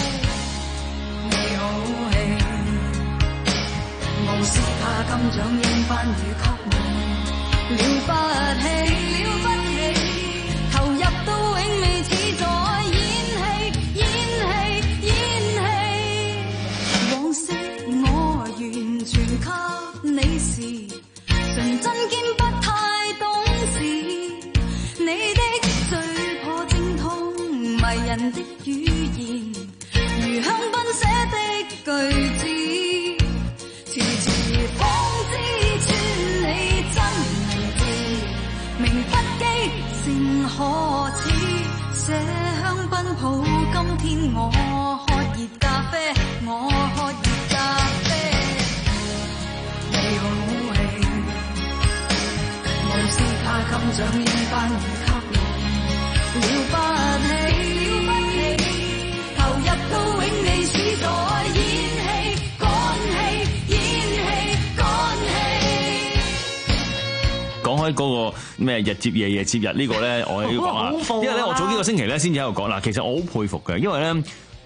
無視怕金獎應番與給我了不起，了不起，投入到永未似在演戲，演戲，演戲。往昔我完全給你時，純真兼不太懂事，你的最破精通迷人的語言，如香檳寫的句子。遲遲方知穿你真名字，名不記情何似，寫香檳抱今天我喝熱咖啡，我喝熱咖啡。你好戲，無視怕金獎應番與給我了不起，了不起，投入到永未似在演戲，趕戲。講開嗰個咩日接夜夜接日呢個咧，我要講啊，因為咧我早幾個星期咧先至喺度講啦。其實我好佩服嘅，因為咧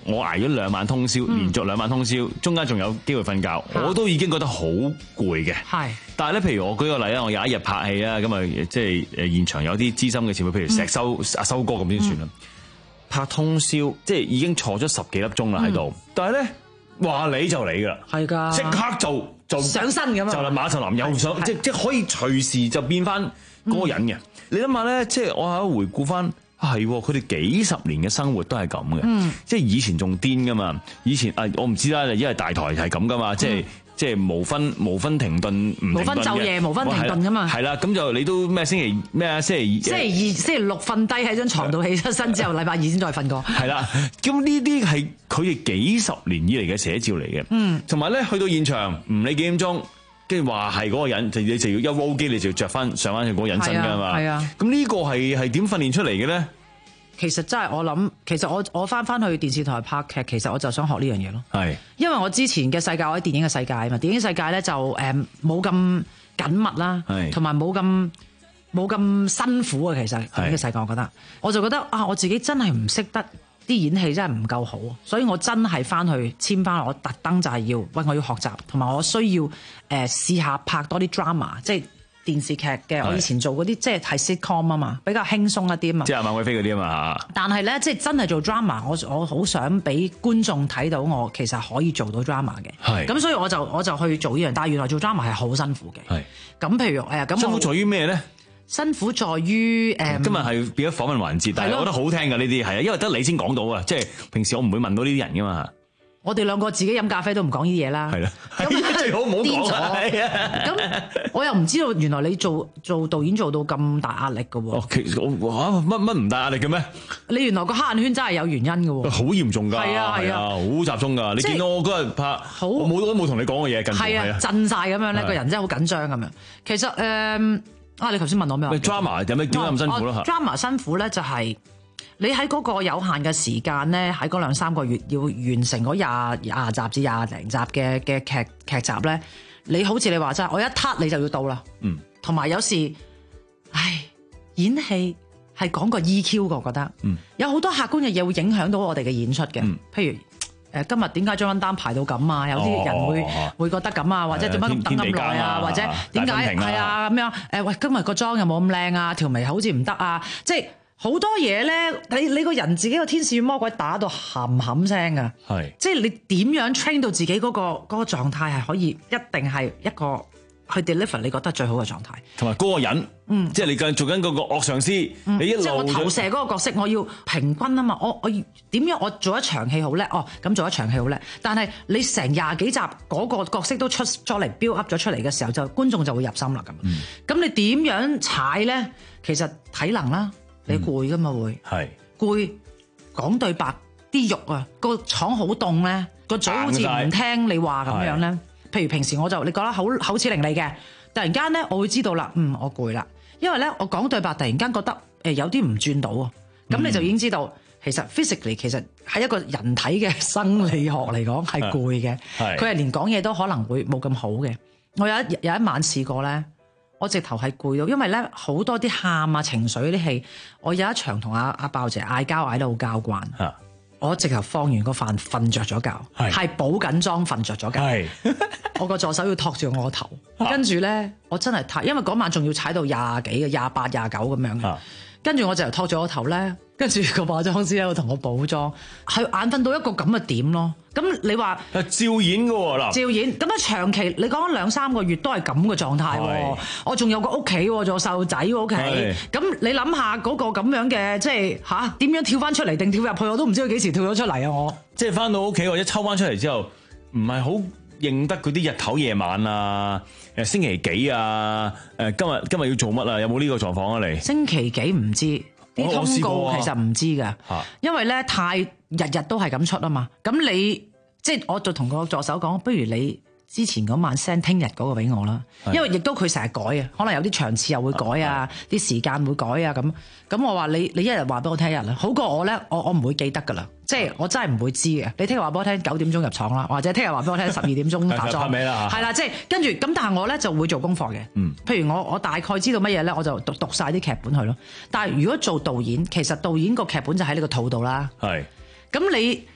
我捱咗兩晚通宵，連續兩晚通宵，中間仲有機會瞓覺，我都已經覺得好攰嘅。 係， 但係咧，譬如我舉個例啦，我有一日拍戲啦，咁啊，即係誒現場有啲資深嘅前輩，譬如石修阿修哥咁先算啦。拍通宵，即係已經坐咗十幾粒鐘啦喺度，但係咧話你就嚟噶啦， 係㗎， 即刻就就上身咁啊， 就啦馬秀林又想，即即可以隨時就變翻嗰個人嘅。你諗下咧，即係我喺度回顧翻。係，佢哋幾十年嘅生活都係咁嘅，嗯、即係以前仲癲噶嘛。以前啊，我唔知啦，因為大台係咁噶嘛，嗯、即係即係無分無分停頓，唔無分晝夜，無分停頓噶嘛。 係啦，咁就你都咩星期咩啊？星期星期二、星期六瞓低喺張床度起出身之後，禮拜二先再瞓過。係啦，咁呢啲係佢哋幾十年以嚟嘅寫照嚟嘅。嗯，同埋咧去到現場唔理幾點鐘。跟住話係嗰個人，就你就要一 roll 機，你就要着翻上翻去嗰個人身噶嘛。係啊，咁呢個係係點訓練出嚟嘅咧？ 其實真係我諗，其實我我翻翻去電視台拍劇，其實我就想學呢樣嘢咯。係，因為我之前嘅世界，我喺電影嘅世界啊嘛，電影世界咧就誒冇咁緊密啦，同埋冇咁冇咁辛苦啊。其實電影嘅世界，我覺得我就覺得啊，我自己真係唔識得。啲演戲真係唔夠好，所以我真係翻去簽翻，我特登就係要，喂，我要學習，同埋我需要誒試下拍多啲 drama，即係電視劇嘅。我以前做嗰啲即係係 sitcom 啊嘛，比較輕鬆一啲啊嘛。 即係孟偉飛嗰啲啊嘛。 但係咧，即係真係做 drama，我我好想俾觀眾睇到我其實可以做到 drama 嘅。係。咁所以我就我就去做呢樣，但係原來做 drama 係好辛苦嘅。係。咁譬如誒咁。辛苦在於咩咧？辛苦在於誒，嗯、 今日係變咗訪問環節，但係我覺得好聽㗎呢啲係啊，因為得你先講到啊，即係平時我唔會問到呢啲人㗎嘛。 我哋兩個自己飲咖啡都唔講呢啲嘢啦。係啦， 咁最好唔好講。 咁我又唔知道原來你做做導演做到咁大壓力㗎喎。 哦，其實我哇乜乜唔大壓力嘅咩？ 你原來個黑眼圈真係有原因㗎喎。 好嚴重㗎。係啊係啊，好集中㗎。你見到我嗰日拍，好我冇都冇同你講過嘢，近乎係啊震晒咁樣咧，個人真係好緊張咁樣。其實誒。嗯啊！你頭先問我咩話 ？drama 有咩點解咁辛苦咯 ？drama 辛苦咧，就係你喺嗰個有限嘅時間咧，喺嗰兩三個月要完成嗰廿廿集至廿零集嘅嘅劇劇集咧，你好似你話齋，我一撻你就要到啦。嗯，同埋有，有時，唉，演戲係講個 E Q 嘅，我覺得，嗯，有好多客觀嘅嘢會影響到我哋嘅演出嘅，嗯、譬如。誒今日點解張單排到咁啊？有啲人會、哦、會覺得咁啊，或者點解咁等咁耐啊？或者點解係啊咁樣？誒喂，今日個妝有冇咁靚啊？條眉好似唔得啊！即係好多嘢咧，你你個人自己個天使與魔鬼打到冚冚聲啊！係，即係你點樣 train 到自己嗰、嗰個嗰、嗰個狀態係可以一定係一個去 deliver 你覺得最好嘅狀態， 同埋嗰個人，嗯，即係你做緊嗰個惡上司，嗯、你一路即係我投射嗰個角色，我要平均啊嘛，我我點樣我做一場戲好叻，哦，咁做一場戲好叻，但係你成廿幾集嗰個角色都出咗嚟 build up 咗出嚟嘅時候，就觀眾就會入心啦咁。咁、嗯、你點樣踩咧？其實體能啦，你攰噶嘛會，係攰講對白，啲肉啊個廠好凍咧，個嘴好似唔聽你話咁樣咧。譬如平時我就你覺得口口齒伶俐嘅，突然間咧我會知道啦，嗯，我攰啦，因為咧我講對白突然間覺得誒有啲唔轉到啊，咁、嗯、你就已經知道其實 physically 其實係一個人體嘅生理學嚟講係攰嘅，佢係連講嘢都可能會冇咁好嘅。我有一有一晚試過咧，我直頭係攰到，因為咧好多啲喊啊情緒啲戲，我有一場同阿阿爆姐嗌交嗌得好交關。我直頭放完個飯瞓着咗覺，係補緊妝瞓着咗覺。我個助手要托住我個頭，跟住咧我真係太，因為嗰晚仲要踩到廿幾嘅廿八廿九咁樣嘅，跟住我就托住我頭咧，跟住個化妝師喺度同我補妝，係眼瞓到一個咁嘅點咯。咁你話照演嘅喎嗱， 照演咁啊長期你講兩三個月都係咁嘅狀態喎，我仲有個屋企，仲有細路仔屋企，咁你諗下嗰個咁樣嘅即係吓點樣跳翻出嚟定跳入去，我都唔知佢幾時跳咗出嚟啊！我即係翻到屋企或者抽翻出嚟之後，唔係好認得嗰啲日頭夜晚啊，誒星期幾啊，誒今日今日要做乜啊？有冇呢個狀況啊？你星期幾唔知啲通告其實唔知㗎，因為咧太日日都係咁出啊嘛。咁你即係我就同個助手講，不如你之前嗰晚 send 聽日嗰個俾我啦，因為亦都佢成日改啊，可能有啲場次又會改啊，啲時間會改啊咁。咁我話你你一日話俾我聽一日啦，好過我咧，我我唔會記得噶啦，即係我真係唔會知嘅。你聽日話俾我聽九點鐘入廠啦，或者聽日話俾我聽十二點鐘化妝，係啦，即係跟住咁。但係我咧就會做功課嘅，嗯，譬如我我大概知道乜嘢咧，我就讀讀晒啲劇本去咯。但係如果做導演，其實導演個劇本就喺你個肚度啦，係咁你。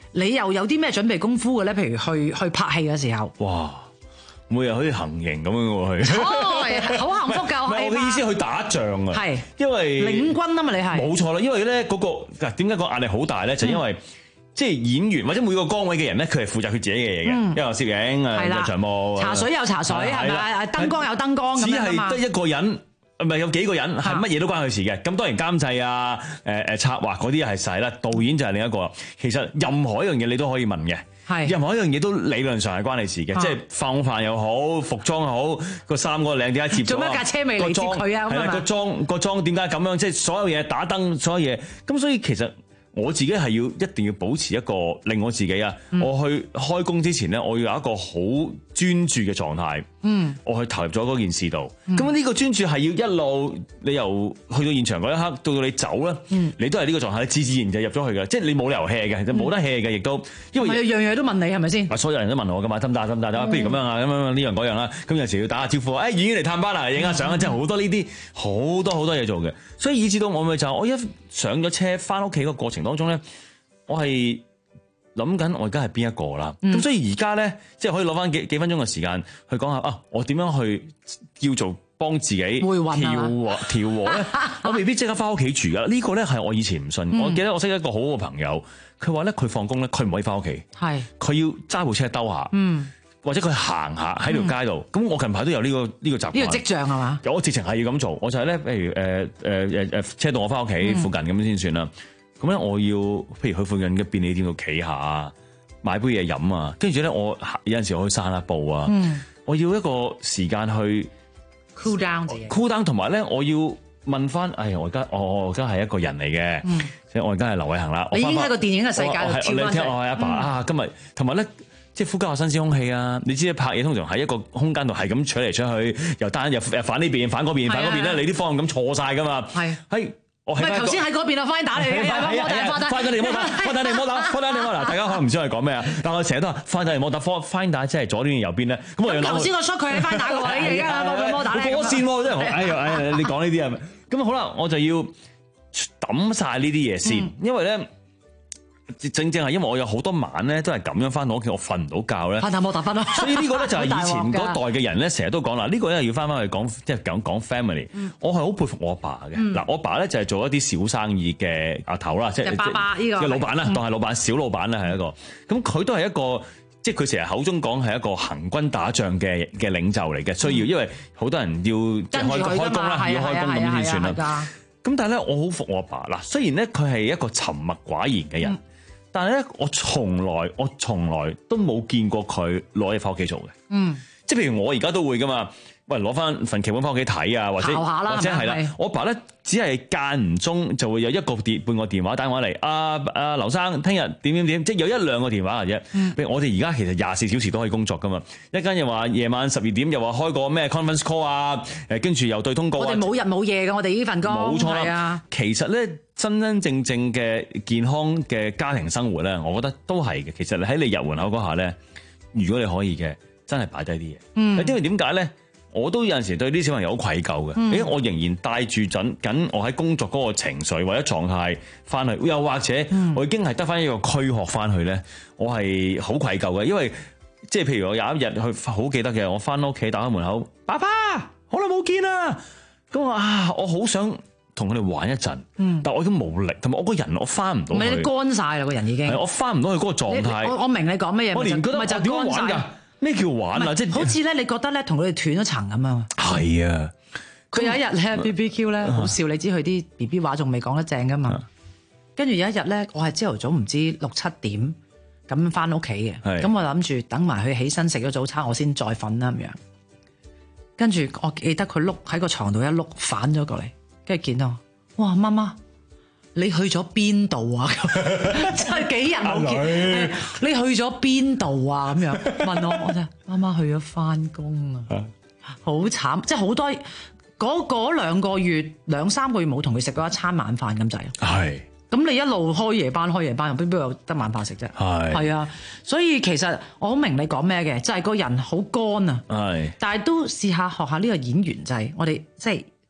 你又有啲咩準備功夫嘅咧？譬如去去拍戲嘅時候， 哇！每日好似行刑咁樣喎，去。 哦，好幸福㗎！ 唔係我嘅意思，去打仗啊。係，因為領軍啊嘛，你係冇錯啦。因為咧嗰個嗱點解個壓力好大咧？就因為即係演員或者每個崗位嘅人咧，佢係負責佢自己嘅嘢嘅，一個攝影誒場務， 茶水有茶水係咪？燈光有燈光咁樣啊嘛。 只係得一個人。唔係有幾個人係乜嘢都關佢事嘅，咁當然監製啊、誒誒策劃嗰啲係細啦，導演就係另一個。其實任何一樣嘢你都可以問嘅，係任何一樣嘢都理論上係關你事嘅，即係放飯又好，服裝又好，個衫個領點解接咗？ 做乜架車未嚟接佢啊？ 係啦，個裝個裝點解咁樣？即係所有嘢打燈，所有嘢咁，所以其實。我自己係要一定要保持一個令我自己啊，嗯、我去開工之前咧，我要有一個好專注嘅狀態。嗯，我去投入咗嗰件事度。咁呢、嗯、個專注係要一路你由去到現場嗰一刻，到到你走咧，嗯、你都係呢個狀態，你自自然就入咗去嘅。即係你冇理由 hea 嘅，就冇得 hea 嘅，亦都因為樣樣都問你係咪先？ 所有人都問我噶嘛，得唔得？得唔得？不如咁樣啊，咁樣呢樣嗰樣啦。咁有時要打下招呼，誒、哎，演員嚟探班啊，影下相啊，即係好多呢啲好多好多嘢做嘅。所以以至到我咪就我一上咗車翻屋企個過程當中咧。我係諗緊我而家係邊一個啦，咁、嗯、所以而家咧，即係可以攞翻幾幾分鐘嘅時間去講下啊，我點樣去叫做幫自己調和調和咧？我未必即刻翻屋企住噶，呢個咧係我以前唔信。嗯、我記得我識一個好好嘅朋友，佢話咧佢放工咧，佢唔可以翻屋企，係佢要揸部車兜下，嗯、或者佢行下喺條街度。咁、嗯、我近排都有呢、這個呢、這個習慣，呢個跡象係嘛？我直情係要咁做，我就係咧，譬如誒誒誒誒車到我翻屋企附近咁先算啦。咁咧，我要譬如去附近嘅便利店度企下，買杯嘢飲啊，跟住咧，我有陣時我去散下步啊，嗯、我要一個時間去 cool down 自己 cool down，同埋咧，我要問翻，哎呀，我而家我我而家係一個人嚟嘅，嗯、即係我而家係劉偉恒啦。 你已經喺個電影嘅世界度跳翻出嚟。 我係阿爸啊，今日同埋咧，即係呼吸下新鮮空氣啊！你知拍嘢通常喺一個空間度係咁取嚟出去，又單又反呢邊，反嗰邊，反嗰邊咧，你啲方向咁錯晒噶嘛？係係。 唔係頭先喺嗰邊啊，翻打你， 翻打你唔好打，翻打你唔好打，翻打你唔好打。大家可能唔知我哋講咩啊，但我成日都話翻打你唔好打，翻打即係左邊定右邊咧。咁我又諗頭先個 shot 佢係翻打嘅喎，你而家冇冇打你？ 過線喎，真係哎呀哎呀！你講呢啲係咪？咁好啦，我就要抌晒呢啲嘢先，因為咧。正正係因為我有好多晚咧都係咁樣翻到屋企，我瞓唔到覺咧。 翻打冇打分咯。 所以呢個咧就係以前嗰代嘅人咧，成日都講啦。呢、呢個咧要翻翻去講，即係講講 family。嗯、我係好佩服我阿爸嘅。嗱、嗯，我爸咧就係做一啲小生意嘅阿頭啦，即係爸爸呢個嘅老闆啦， 嗯、 當係老闆，小老闆啦係一個。咁佢都係一個，即係佢成日口中講係一個行軍打仗嘅嘅領袖嚟嘅，需要，因為好多人要即係開開工啦，要開工咁先算啦。咁但係咧，我好服我阿爸嗱，雖然咧佢係一個沉默寡言嘅人。嗯但係咧，我從來我從來都冇見過佢攞嘢翻屋企做嘅。嗯，即係譬如我而家都會噶嘛，喂，攞翻份劇本翻屋企睇啊，或者或者係啦。我爸咧只係間唔中就會有一個電半個電話打電話嚟，阿阿劉生，聽日點點點，即係有一兩個電話嘅啫。嗯、譬如我哋而家其實廿四小時都可以工作噶嘛，一間又話夜晚十二點又話開個咩 conference call 啊，誒跟住又對通告。 我哋冇日冇夜嘅，我哋呢份工冇錯啦。其實咧。真真正正嘅健康嘅家庭生活咧，我覺得都係嘅。其實你喺你入門口嗰下咧，如果你可以嘅，真係擺低啲嘢。嗯，因為點解咧？我都有陣時對啲小朋友好愧疚嘅。誒、嗯，我仍然帶住緊緊我喺工作嗰個情緒或者狀態翻去，又或者我已經係得翻一個軀殼翻去咧，我係好愧疚嘅。因為即係譬如我有一日去好記得嘅，我翻屋企打開門口，爸爸好耐冇見啦。咁我啊，我好想同佢哋玩一陣，嗯、但我已經冇力，同埋我個人我翻唔到去。唔係你乾晒啦，個人已經。 係我翻唔到去嗰個狀態。 我我明你講乜嘢， 我連覺得咪就乾晒。 咩叫玩啊？即係好似咧，你覺得咧，同佢哋斷咗層咁啊？ 係啊！ 佢有一日咧 B B Q 咧，好笑，你知佢啲 B B 話仲未講得正噶嘛？跟住有一日咧，我係朝頭早唔知六七點咁翻屋企嘅，咁我諗住等埋佢起身食咗早餐，我先再瞓啦咁樣。跟住我記得佢碌喺個床度一碌反咗過嚟。跟住見到，哇！媽媽，你去咗邊度啊？真係幾日冇見，你去咗邊度啊？咁樣問我，我就媽媽去咗翻工啊，好慘！即係好多嗰嗰兩個月兩三個月冇同佢食過一餐晚飯咁滯。係。咁你一路開夜班開夜班，邊邊有得晚飯食啫？係。係啊，所以其實我好明你講咩嘅，就係個人好乾啊。係。但係都試下學下呢個演員，就係我哋即係。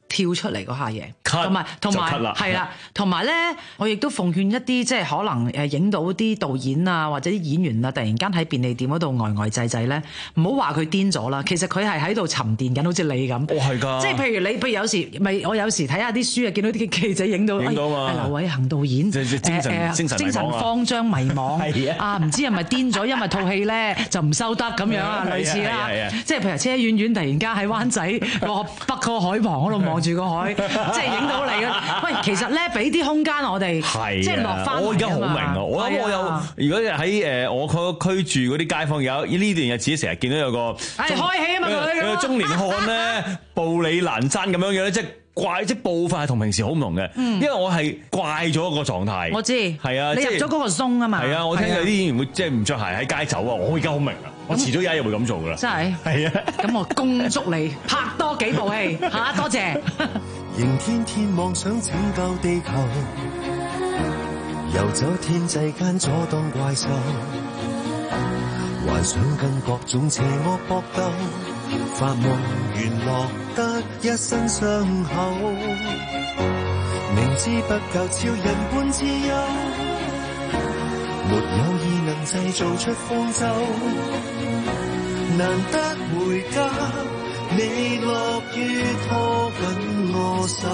跳出嚟嗰下嘢， Cut 同埋同埋就 cut 啦係啦，同埋咧，我亦都奉勸一啲即係可能誒影到啲導演啊，或者啲演員啊，突然間喺便利店嗰度呆呆滯滯咧，唔好話佢癲咗啦，其實佢係喺度沉澱緊，好似你咁。 哦，係㗎。 即係譬如你，譬如有時咪我有時睇下啲書啊，見到啲記者影到， 影到嘛哎劉偉恒導演即係精神誒誒精神迷茫啊精神慌張迷茫係啊啊，唔知係咪癲咗，因為套戲咧就唔收得咁樣啊，類似啦係啊係啊係啊。 即係譬如車婉婉突然間喺灣仔個北個海旁嗰度望住個海，即係影到你啦。喂，其實咧俾啲空間我哋， 係即係落翻嚟啊嘛。 我而家好明啊！我諗我有，如果喺誒我個區住嗰啲街坊有呢段日子，成日見到有個係開戲啊嘛佢有個中年漢咧步履闌珊咁樣樣咧，即係怪即係步伐係同平時好唔同嘅。因為我係怪咗個狀態。 我知係啊， 你入咗嗰個鬆啊嘛。 係啊，我聽有啲演員會即係唔着鞋喺街走啊！我而家好明啊！我遲早有一日會咁做噶啦。 真係係啊！ 咁我恭祝你拍多幾部戲嚇，多謝。 仍天天妄想拯救地球，遊走天際間阻擋怪獸，幻想跟各種邪惡搏鬥，發夢原落得一身傷口，明知不夠超人般自由，沒有意能製造出方舟，難得回家，你樂於拖緊我手，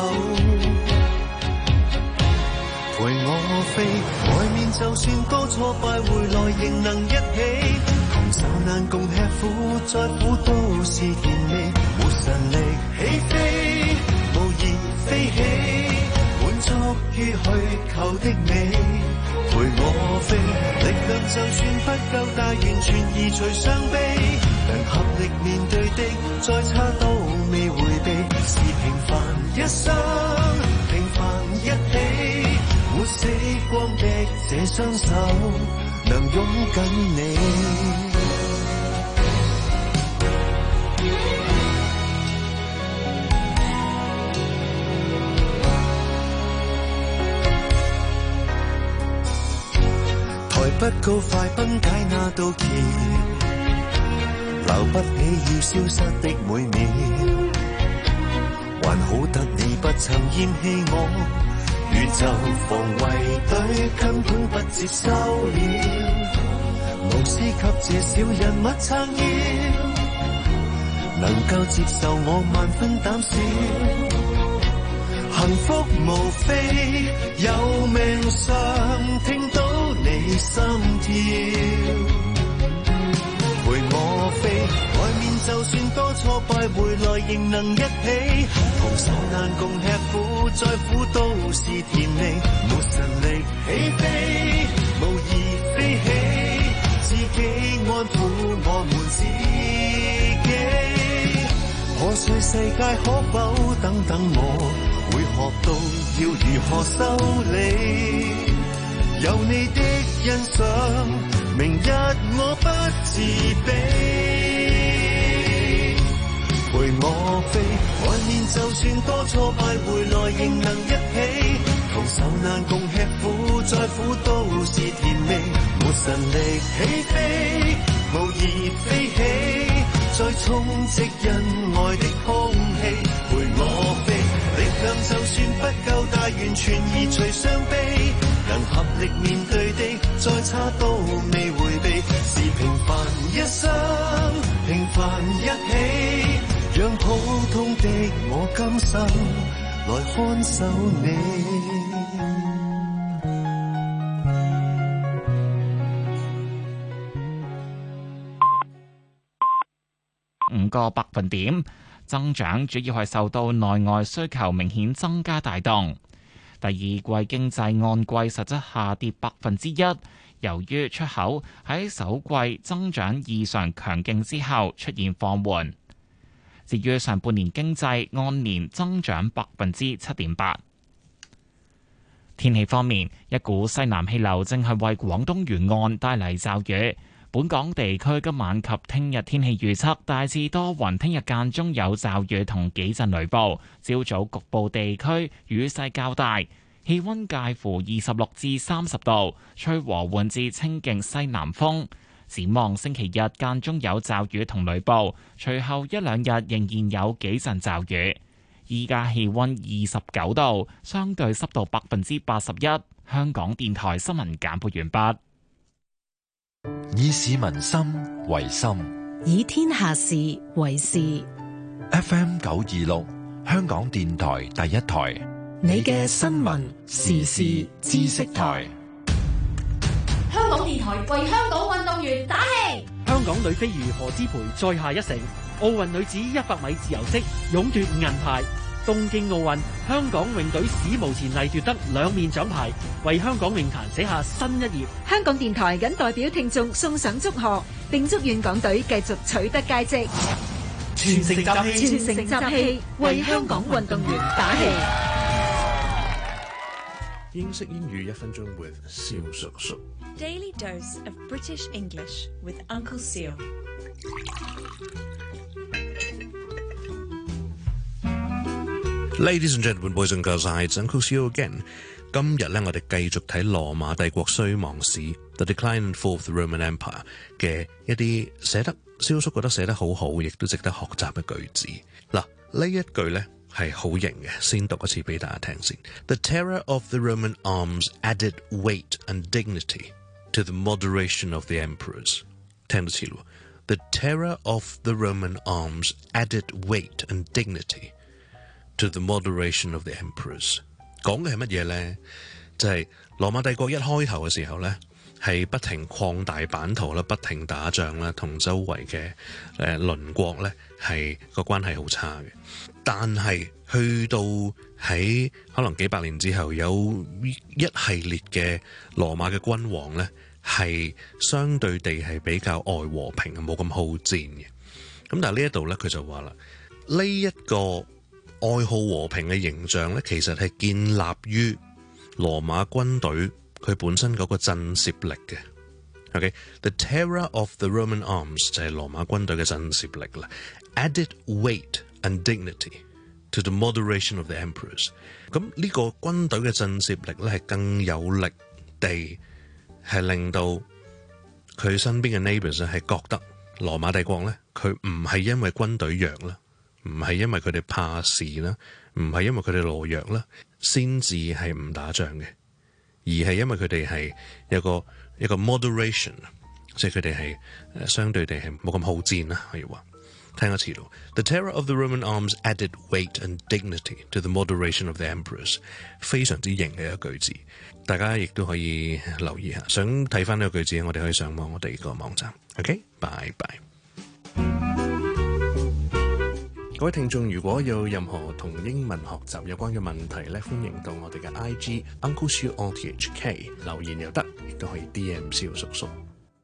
陪我飛，外面就算多挫敗，回來仍能一起，同受難共吃苦，再苦都是甜味，沒神力起飛，無意飛起，滿足於去求的美，陪我飛，力量就算不夠大，完全移除傷悲，能合力面對的，再差都未迴避，是平凡一生，平凡一起，沒死光的這雙手，能擁緊你。抬不高快崩解那道橋，留不起要消失的每秒，還好得你不曾厭棄我，宇宙防衛隊根本不接收了，無私給這小人物撐腰，能夠接受我萬分膽小，幸福無非有命上聽到你心跳，陪我飛，外面就算多挫敗，回來仍能一起，同受難共吃苦，再苦都是甜味，沒神力起飛，無意飛起，自己安撫我們自己，破碎世界可否等等我，會學到要如何修理，有你的欣賞，明日我不自卑，陪我飛，外面就算多挫敗，回來仍能一起，同受難共吃苦，再苦都是甜味，沒神力起飛，無意飛起，再充斥恩愛的空氣，陪我飛，力量就算不夠大，完全移除傷悲，能合力面對的，再差都未迴避，是平凡一生，平凡一起，讓普通的我今生來看守你。 五個百分點增長，主要係受到內外需求明顯增加帶動。第二季經濟按季實質下跌百分之一，由於出口喺首季增長異常強勁之後出現放緩。至於上半年經濟按年增長百分之七點八。天氣方面，一股西南氣流正係為廣東沿岸帶嚟驟雨。本港地區今晚及聽日天氣預測大致多雲，聽日間中有驟雨同幾陣雷暴，朝早局部地區雨勢較大，氣溫介乎二十六至三十度，吹和緩至清勁西南風。展望星期日間中有驟雨同雷暴，隨後一兩日仍然有幾陣驟雨。 依家氣溫二十九度，相對濕度百分之八十一。香港電台新聞簡報完畢。 以市民心為心， 以天下事為事。 F M 九二六，香港電台第一台， 你嘅新聞時事知識台。 香港電台為香港運動員打氣。 香港女飛魚何詩蓓再下一城，奧運女子一百米自由式勇奪銀牌。東京奧運，香港泳隊史無前例奪得兩面獎牌，為香港泳壇寫下新一頁。 香港電台謹代表聽眾送上祝賀，並祝願港隊繼續取得佳績。 全城集氣， 全城集氣，為香港運動員打氣。 英式英語一分鐘 with 蕭叔叔。 Daily dose of British English with Uncle Seal。 Ladies and gentlemen, boys and girls, it's Uncle Seal again. 今日咧，我哋繼續睇羅馬帝國衰亡史 The Decline and Fall of the Roman Empire 嘅一啲寫得蕭叔覺得寫得好好，亦都值得學習嘅句子。嗱，呢一句咧係好型嘅，先讀一次俾大家聽先。The terror of the Roman arms added weight and dignity to the moderation of the emperors。聽到次咯。The terror of the Roman arms added weight and dignity to the moderation of the emperors。 講嘅係乜嘢呢？就係、是、羅馬帝國一開頭嘅時候呢，係不停擴大版圖啦，不停打仗啦，同周圍嘅誒鄰國呢係個關係好差嘅。但係去到喺可能幾百年之後，有一系列嘅羅馬嘅君王呢，係相對地係比較愛和平，冇咁好戰嘅。咁但係呢一度呢，佢就話啦，呢、這、一個愛好和平嘅形象咧，其實係建立於羅馬軍隊佢本身嗰個震懾力嘅。OK，the terror of the Roman arms 就係羅馬軍隊嘅震懾力啦。Added weight and dignity to the moderation of the emperors。咁呢個軍隊嘅震懾力咧，係更有力地係令到佢身邊嘅 neighbours 係覺得羅馬帝國咧，佢唔係因為軍隊弱啦。唔係因為佢哋怕事啦，唔係因為佢哋懦弱啦，先至係唔打仗嘅，而係因為佢哋係有個一個 moderation， 即係佢哋係誒相對地係冇咁好戰啦，可以話。聽一次咯。The terror of the Roman arms added weight and dignity to the moderation of the emperors。非常之型嘅一個句子，大家亦都可以留意下。想睇翻呢個句子，我哋可以上網我哋個網站。OK，拜拜。各位聽眾，如果有任何同英文學習有關嘅問題咧，歡迎到我哋嘅 I G Uncle Siu R T H K 留言又得，亦都可以 D M 蕭叔叔。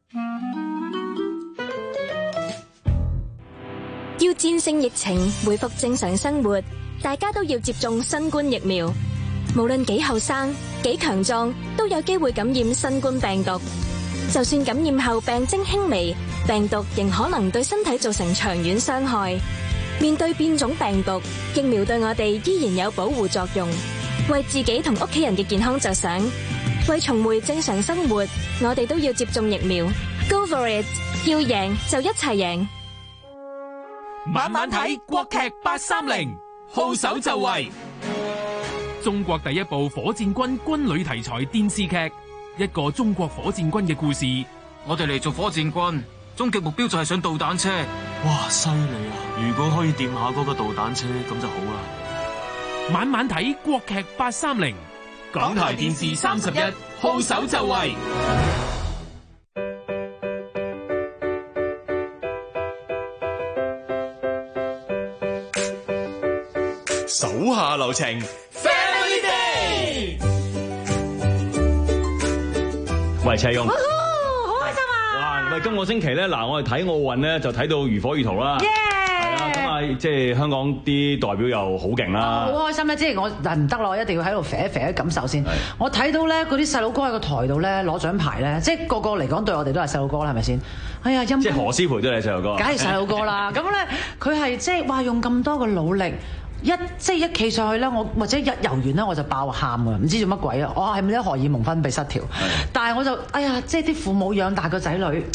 要戰勝疫情，恢復正常生活，大家都要接種新冠疫苗。無論幾後生、幾強壯，都有機會感染新冠病毒。就算感染後病徵輕微，病毒仍可能對身體造成長遠傷害。面對變種病毒，疫苗對我哋依然有保護作用。為自己同屋企人嘅健康着想，為重回正常生活，我哋都要接種疫苗。Go for it！ 要贏就一齊贏。 晚晚睇國劇八三零，號手就位。中國第一部火箭軍軍旅題材電視劇，一個中國火箭軍嘅故事。 我哋嚟做火箭軍，終極目標就係上導彈車。 哇，犀利啊！如果可以掂下嗰個導彈車，咁就好啦。 晚晚睇國劇八三零，港台電視三十一，號手就位。手下留情 ，Family Day。 喂，齊勇。 喂，今個星期咧，嗱，我哋睇奧運咧，就睇到如火如荼啦。係啊，咁啊，即係香港啲代表又好勁啦。 好開心咧！即係我嗱唔得咯，我一定要喺度肥一肥嘅感受先。我睇到咧嗰啲細佬哥喺個台度咧攞獎牌咧，即係個個嚟講對我哋都係細佬哥啦，係咪先？哎呀，陰即係何詩蓓都係細佬哥。 梗係細佬哥啦！咁咧佢係即係話用咁多嘅努力。一即係一企上去咧，我或者一遊完咧我就爆喊㗎，唔知做乜鬼啊！我係咪啲荷爾蒙分泌失調？但係我就哎呀，即係啲父母養大個仔女，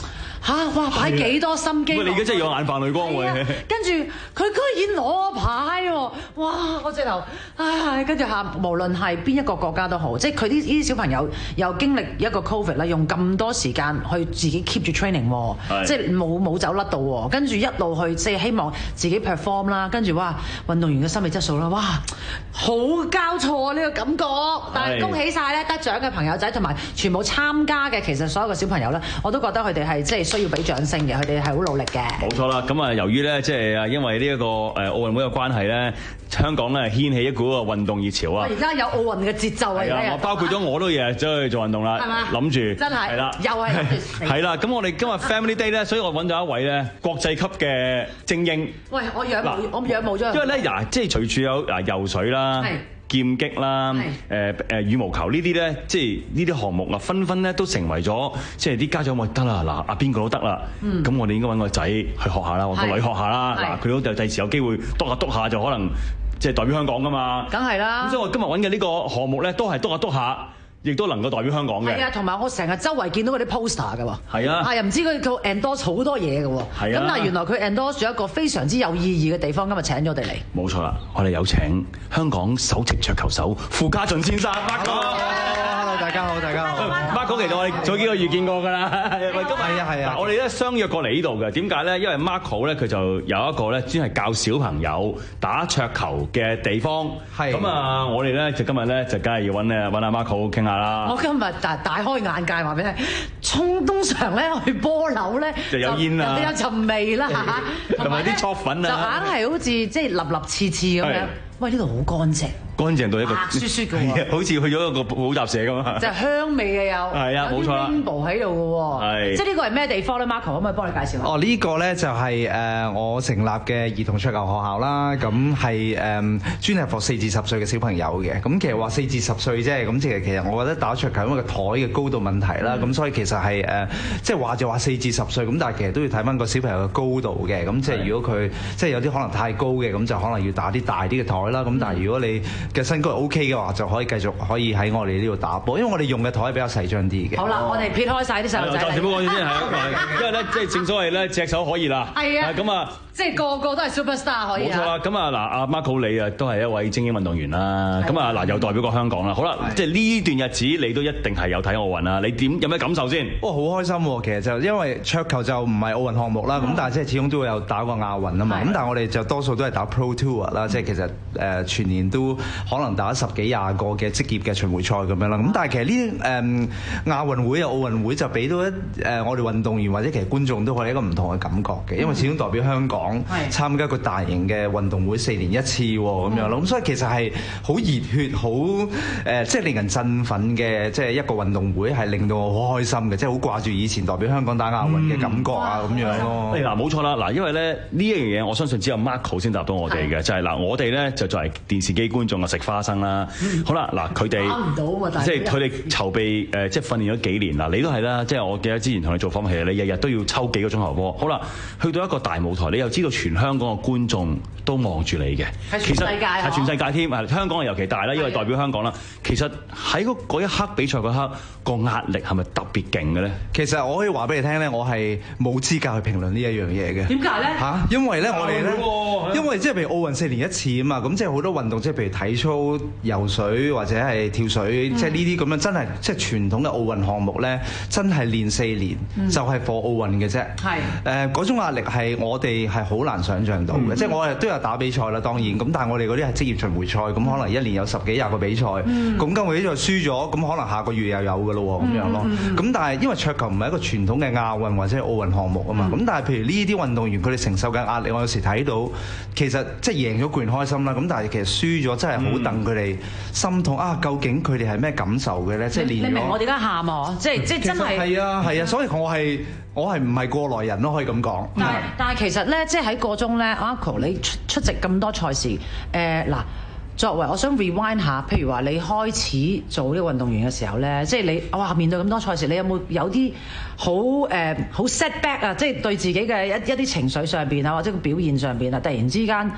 嚇哇擺幾多心機。 你而家真係有眼泛淚光喎！ 跟住佢居然攞牌喎，哇！我直頭唉，跟住嚇，無論係邊一個國家都好，即係佢啲呢啲小朋友又經歷一個 Covid 啦，用咁多時間去自己 keep 住 training， 即係冇冇走甩到喎，跟住一路去即係希望自己 perform 啦，跟住哇運動員嘅心理質素啦，哇好交錯呢個感覺，但係恭喜晒咧得獎嘅朋友仔同埋全部參加嘅其實所有嘅小朋友咧，我都覺得佢哋係即係需要俾掌聲嘅，佢哋係好努力嘅。 冇錯啦，咁啊由於咧即係啊因為呢一個誒奧運會嘅關係咧，香港咧掀起一股個運動熱潮啊！ 而家有奧運嘅節奏啊！ 係啊，我包括咗我都日日走去做運動啦， 係嘛？ 諗住真係係啦，又係諗住係啦。咁我哋今日 Family Day 咧，所以我揾咗一位咧國際級嘅精英。 喂，我仰慕，我仰慕咗。 因為咧，嗱，即係隨處有嗱游水啦。劍擊啦，誒誒羽毛球呢啲咧，即係呢啲項目啊，紛紛咧都成為咗，即係啲家長話得啦，嗱阿邊個都得啦，咁、嗯、我哋應該揾個仔去學下啦，我個女學下啦，嗱佢都第第時有機會篤下篤下就可能即係代表香港噶嘛， 梗係啦。咁所以我今日揾嘅呢個項目咧，都係篤下篤下。亦都能夠代表香港嘅。 係啊，同埋我成日周圍見到嗰啲 poster 㗎喎。 係啊。 係啊，唔知佢佢 endorse 好多嘢㗎喎。係啊。咁但係原來佢 endorse 咗一個非常之有意義嘅地方，今日請咗我哋嚟。冇錯啦，我哋有請香港首席桌球手傅家俊先生。Marco，Hello， 大家好，大家好。 Marco 其實我哋早幾個月見過㗎啦。係啊係啊。我哋咧相約過嚟呢度嘅，點解咧？因為 Marco 咧佢就有一個咧專係教小朋友打桌球嘅地方。係。咁啊，我哋咧就今日咧就梗係要揾咧揾阿 Marco 傾下。 我今日大大開眼界，話俾你聽，衝通常咧去波樓咧就有煙啦， 有陣味啦嚇， 同埋啲搓粉啊， 就硬係好似即係粒粒刺刺咁樣。喂，呢度好乾淨， 乾淨到一個白雪雪嘅喎， 好似去咗一個補習社咁啊！ 就香味嘅有， 係啊，冇錯啦， 有啲 rainbow 喺度嘅喎，係，即係呢個係咩地方咧？Marco 可唔可以幫你介紹下？ 哦，呢個咧就係誒我成立嘅兒童桌球學校啦，咁係誒專係 for 四至十歲嘅小朋友嘅。咁其實話四至十歲啫，咁即係其實我覺得打桌球因為個台嘅高度問題啦，咁所以其實係誒即係話就話四至十歲，咁但係其實都要睇翻個小朋友嘅高度嘅。咁即係如果佢即係有啲可能太高嘅，咁就可能要打啲大啲嘅台啦。咁但係如果你嘅身高係 O K 嘅話，就可以繼續可以喺我哋呢度打波，因為我哋用嘅台比較細張啲嘅。 好啦，我哋撇開晒啲細路仔。 暫時唔好講先，係因為咧即係正所謂咧隻手可以啦。 係啊。 咁啊， 即係個個都係 superstar 可以。 冇錯啦。咁啊嗱，阿 Marco 你啊都係一位精英運動員啦。咁啊嗱，又代表過香港啦。好啦，即係呢段日子你都一定係有睇奧運啦。你點有咩感受先？ 哇，好開心喎！其實就因為桌球就唔係奧運項目啦，咁但係即係始終都會有打過亞運啊嘛。咁但係我哋就多數都係打 Pro Tour 啦，即係其實誒全年都可能打十幾廿個嘅職業嘅巡迴賽咁樣啦。咁但係其實呢誒亞運會啊奧運會就俾到一誒我哋運動員或者其實觀眾都係一個唔同嘅感覺嘅，因為始終代表香港參加一個大型嘅運動會四年一次喎咁樣咯。咁所以其實係好熱血，好誒即係令人振奮嘅，即係一個運動會係令到我好開心嘅，即係好掛住以前代表香港打亞運嘅感覺啊咁樣咯。 誒嗱冇錯啦，嗱因為咧呢一樣嘢我相信只有 Marco 先答到我哋嘅，就係嗱我哋咧就作為電視機觀眾啊食花生啦。好啦，嗱佢哋即係佢哋籌備誒，即係訓練咗幾年啦。你都係啦，即係我記得之前同你做訪問，其實你日日都要抽幾個鐘頭波。好啦，去到一個大舞台，你又知道全香港嘅觀眾都望住你嘅， 係全世界係全世界添，係香港係尤其大啦，因為代表香港啦。其實喺嗰一刻比賽嗰刻，個壓力係咪特別勁嘅咧？ 其實我可以話俾你聽咧，我係冇資格去評論呢一樣嘢嘅。 點解咧？ 嚇，因為咧我哋咧，因為即係譬如奧運四年一次啊嘛，咁即係好多運動，即係譬如體操、游水或者係跳水，即係呢啲咁樣真係即係傳統嘅奧運項目咧，真係練四年就係課奧運嘅啫。係誒嗰種壓力係我哋係好難想像到嘅，即係我哋都有打比賽啦，當然咁，但係我哋嗰啲係職業巡迴賽，咁可能一年有十幾廿個比賽，咁今個比賽輸咗，咁可能下個月又有㗎咯喎，咁樣咯。咁但係因為桌球唔係一個傳統嘅亞運或者係奧運項目啊嘛，咁但係譬如呢啲運動員佢哋承受嘅壓力，我有時睇到其實即係贏咗固然開心啦，咁但係其實輸咗真係好戥佢哋心痛啊！究竟佢哋係咩感受嘅咧？即係練咗。你明我哋而家喊啊！即係即係真係。係啊係啊，所以我係我係唔係過來人咯？可以咁講。 但係但係其實咧，即係喺個中咧 Marco 你出出席咁多賽事，誒、呃、嗱。作為我想 rewind 下，譬如話你開始做呢個運動員嘅時候咧，即係你哇面對咁多賽事，你有冇有啲好誒好 setback 啊？即係對自己嘅一一啲情緒上邊啊，或者個表現上邊啊，突然之間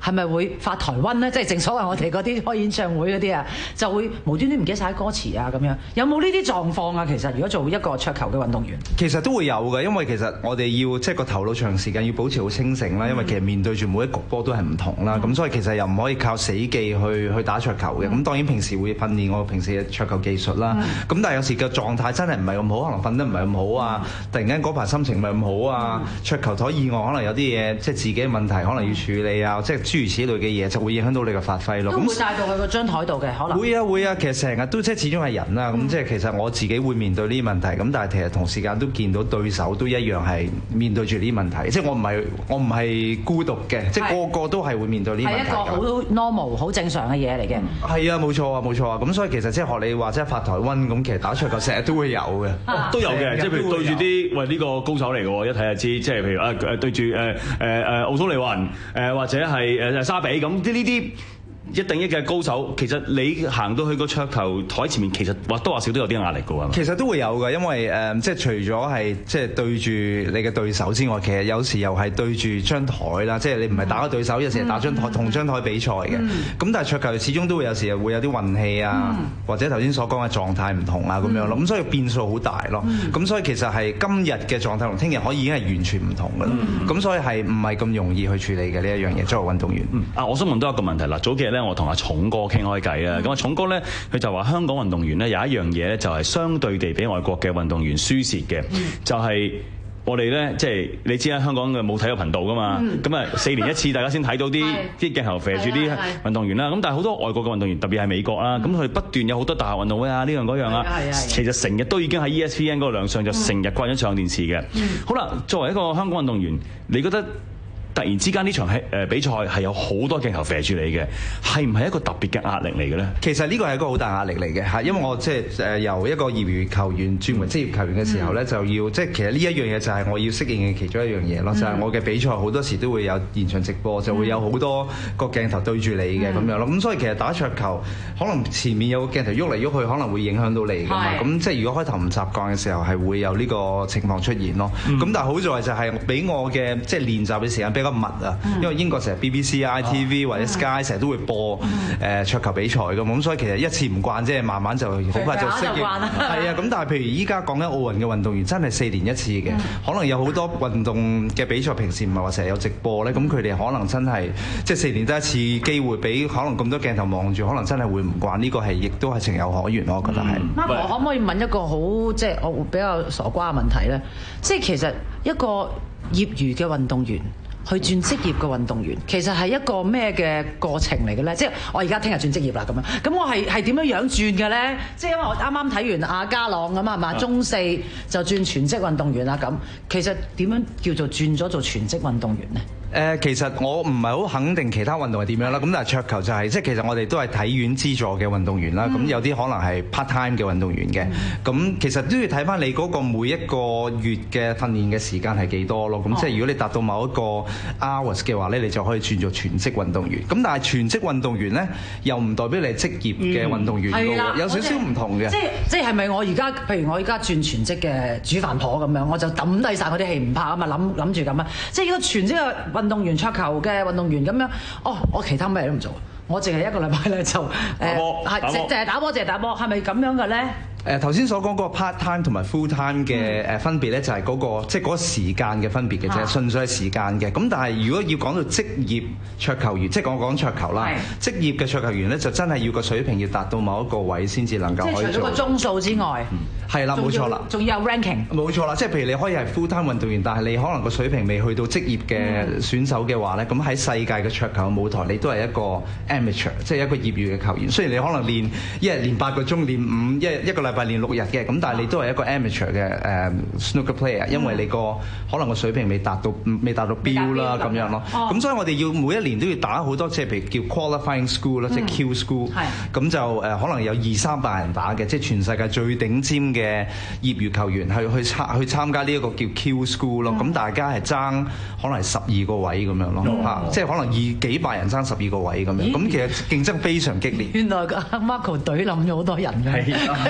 係咪會發台瘟咧？即係正所謂我哋嗰啲開演唱會嗰啲啊，就會無端端唔記得晒歌詞啊咁樣。有冇呢啲狀況啊？其實如果做一個桌球嘅運動員， 其實都會有嘅，因為其實我哋要即係個頭腦長時間要保持好清醒啦，因為其實面對住每一局波都係唔同啦，咁、嗯、所以其實又唔可以靠死記去去打桌球嘅。咁、嗯、當然平時會訓練我平時嘅桌球技術啦。咁、嗯、但係有時嘅狀態真係唔係咁好，可能瞓得唔係咁好啊，突然間嗰排心情唔係咁好啊，桌、嗯、球台以外可能有啲嘢即係自己嘅問題，可能要處理啊，即係諸如此類嘅嘢就會影響到你嘅發揮咯。 都會帶到去個張台度嘅可能。會啊會啊，其實成日都即係始終係人啦，咁、嗯、即係其實我自己會面對呢啲問題，咁但係其實同時間都見到對手都一樣係面對住呢啲問題，即係我唔係我唔係孤獨嘅，即係個個都係會面對呢啲問題。係一個好 normal 好正常嘅嘢嚟嘅。係啊，冇錯啊，冇錯啊，咁所以其實即係學你話即係發台瘟咁，其實打桌球成日都會有嘅、啊，都有嘅，即係譬如對住啲喂呢、呢個高手嚟嘅喎，一睇就知，即係譬如啊誒對住誒誒誒奧蘇利雲誒或者係誒沙比咁啲呢啲。一定一嘅高手，其實你行到去個桌球台前面，其實或多或少都有啲壓力㗎喎。其實都會有嘅，因為誒、呃，即係除咗係即係對住你嘅對手之外，其實有時又係對住張台啦，即係你唔係打個對手，有時係打張台、嗯、同張台比賽嘅。咁、嗯、但係桌球始終都會有時會有啲運氣啊，嗯、或者頭先所講嘅狀態唔同啊咁、嗯、樣咯。咁所以變數好大咯。咁、嗯、所以其實係今日嘅狀態同聽日可以已經係完全唔同㗎啦。咁、嗯、所以係唔係咁容易去處理嘅呢一樣嘢？作為運動員。嗯、啊，我想問多一個問題啦。早幾日咧，我同阿重哥傾開偈啊，咁啊重哥咧，佢就話香港運動員咧有一樣嘢咧，就係相對地比外國嘅運動員輸蝕嘅，就係、是、我哋咧，即係你知啦，香港嘅冇體育頻道噶嘛，咁啊四年一次，大家先睇到啲啲鏡頭射住啲運動員啦。咁但係好多外國嘅運動員，特別係美國啦，咁佢不斷有好多大學運動會啊，呢樣嗰樣啊，其實成日都已經喺 E S P N 嗰個亮相，就成日掛咗上電視嘅。好啦，作為一個香港運動員，你覺得突然之間呢場誒比賽係有好多鏡頭射住你嘅，係唔係一個特別嘅壓力嚟嘅咧？其實呢個係一個好大壓力嚟嘅嚇，因為我即係誒由一個業餘球員轉為職業球員嘅時候咧，嗯、就要即係其實呢一樣嘢就係我要適應嘅其中一樣嘢咯，嗯、就係我嘅比賽好多時都會有現場直播，就會有好多個鏡頭對住你嘅咁、嗯、樣咯。咁所以其實打桌球可能前面有個鏡頭喐嚟喐去，可能會影響到你㗎嘛。咁即係如果開頭唔習慣嘅時候，係會有呢個情況出現咯。咁、嗯、但係好在就係俾我嘅即係練習嘅時間比較密啊，因為英國成日 B B C、I T V 或者 Sky 成日都會播誒桌球比賽㗎嘛，咁所以其實一次唔慣，即係慢慢就好快就適應。係啊，咁但係譬如依家講緊奧運嘅運動員，真係四年一次嘅，可能有好多運動嘅比賽平時唔係話成日有直播咧，咁佢哋可能真係即係四年得一次機會，俾可能咁多鏡頭望住，可能真係會唔慣。呢個係亦都係情有可原咯，我覺得係。Marco，可唔可以問一個好即係我比較傻瓜嘅問題咧？即係其實一個業餘嘅運動員去轉職業嘅運動員，其實係一個咩嘅過程嚟嘅咧？即係我而家聽日轉職業啦咁樣，咁我係係點樣樣轉嘅咧？即係因為我啱啱睇完阿家朗咁啊嘛，中四就轉全職運動員啦咁，其實點樣叫做轉咗做全職運動員咧？誒、呃，其實我唔係好肯定其他運動係點樣啦。咁但係桌球就係、是，即係其實我哋都係體院資助嘅運動員啦。咁、嗯、有啲可能係 part time 嘅運動員嘅。咁、嗯、其實都要睇翻你嗰個每一個月嘅訓練嘅時間係幾多咯。咁、哦、即係如果你達到某一個 hours 嘅話咧，你就可以轉做全職運動員。咁但係全職運動員咧，又唔代表你係職業嘅運動員㗎喎、嗯，有少少唔同嘅。即係即係係咪我而家，譬如我而家轉全職嘅煮飯婆咁樣，我就抌低晒嗰啲戲唔拍啊嘛，諗諗住咁啊。即係如果全職嘅運動員、桌球嘅運動員咁樣，哦，我其他咩都唔做，我淨係一個禮拜咧就誒，係淨係打波，淨係打波，係咪咁樣嘅咧？誒頭先所講嗰個 part time 同埋 full time 嘅誒分別咧，就係嗰個即係嗰個時間嘅分別嘅啫，純粹係時間嘅。咁但係如果要講到職業桌球員，即係講講桌球啦，職業嘅桌球員咧就真係要個水平要達到某一個位先至能夠可以做。即係除咗個鐘數之外，係啦，冇錯啦，仲要有 ranking。冇錯啦，即係譬如你可以係 full time 運動員，但係你可能個水平未去到職業嘅選手嘅話咧，咁喺世界嘅桌球舞台，你都係一個 amateur， 即係一個業餘嘅球員。雖然你可能練一日練八個鐘，練五一一個禮拜練六日嘅，咁但係你都係一個 amateur 嘅誒、uh, snooker player， 因為你個可能個水平未達到未達到標啦咁樣咯。咁、哦、所以我哋要每一年都要打好多，即係譬如叫 qualifying school 啦、嗯，即係 Q school。咁就誒、uh, 可能有二三百人打嘅，即係全世界最頂尖嘅嘅業餘球員係去參去參加呢一個叫 Q School 咯。咁大家係爭可能係十二個位咁樣咯，嚇，即係可能二幾百人爭十二個位咁樣。咁其實競爭非常激烈。 原來個 Marco 隊冧咗好多人嘅。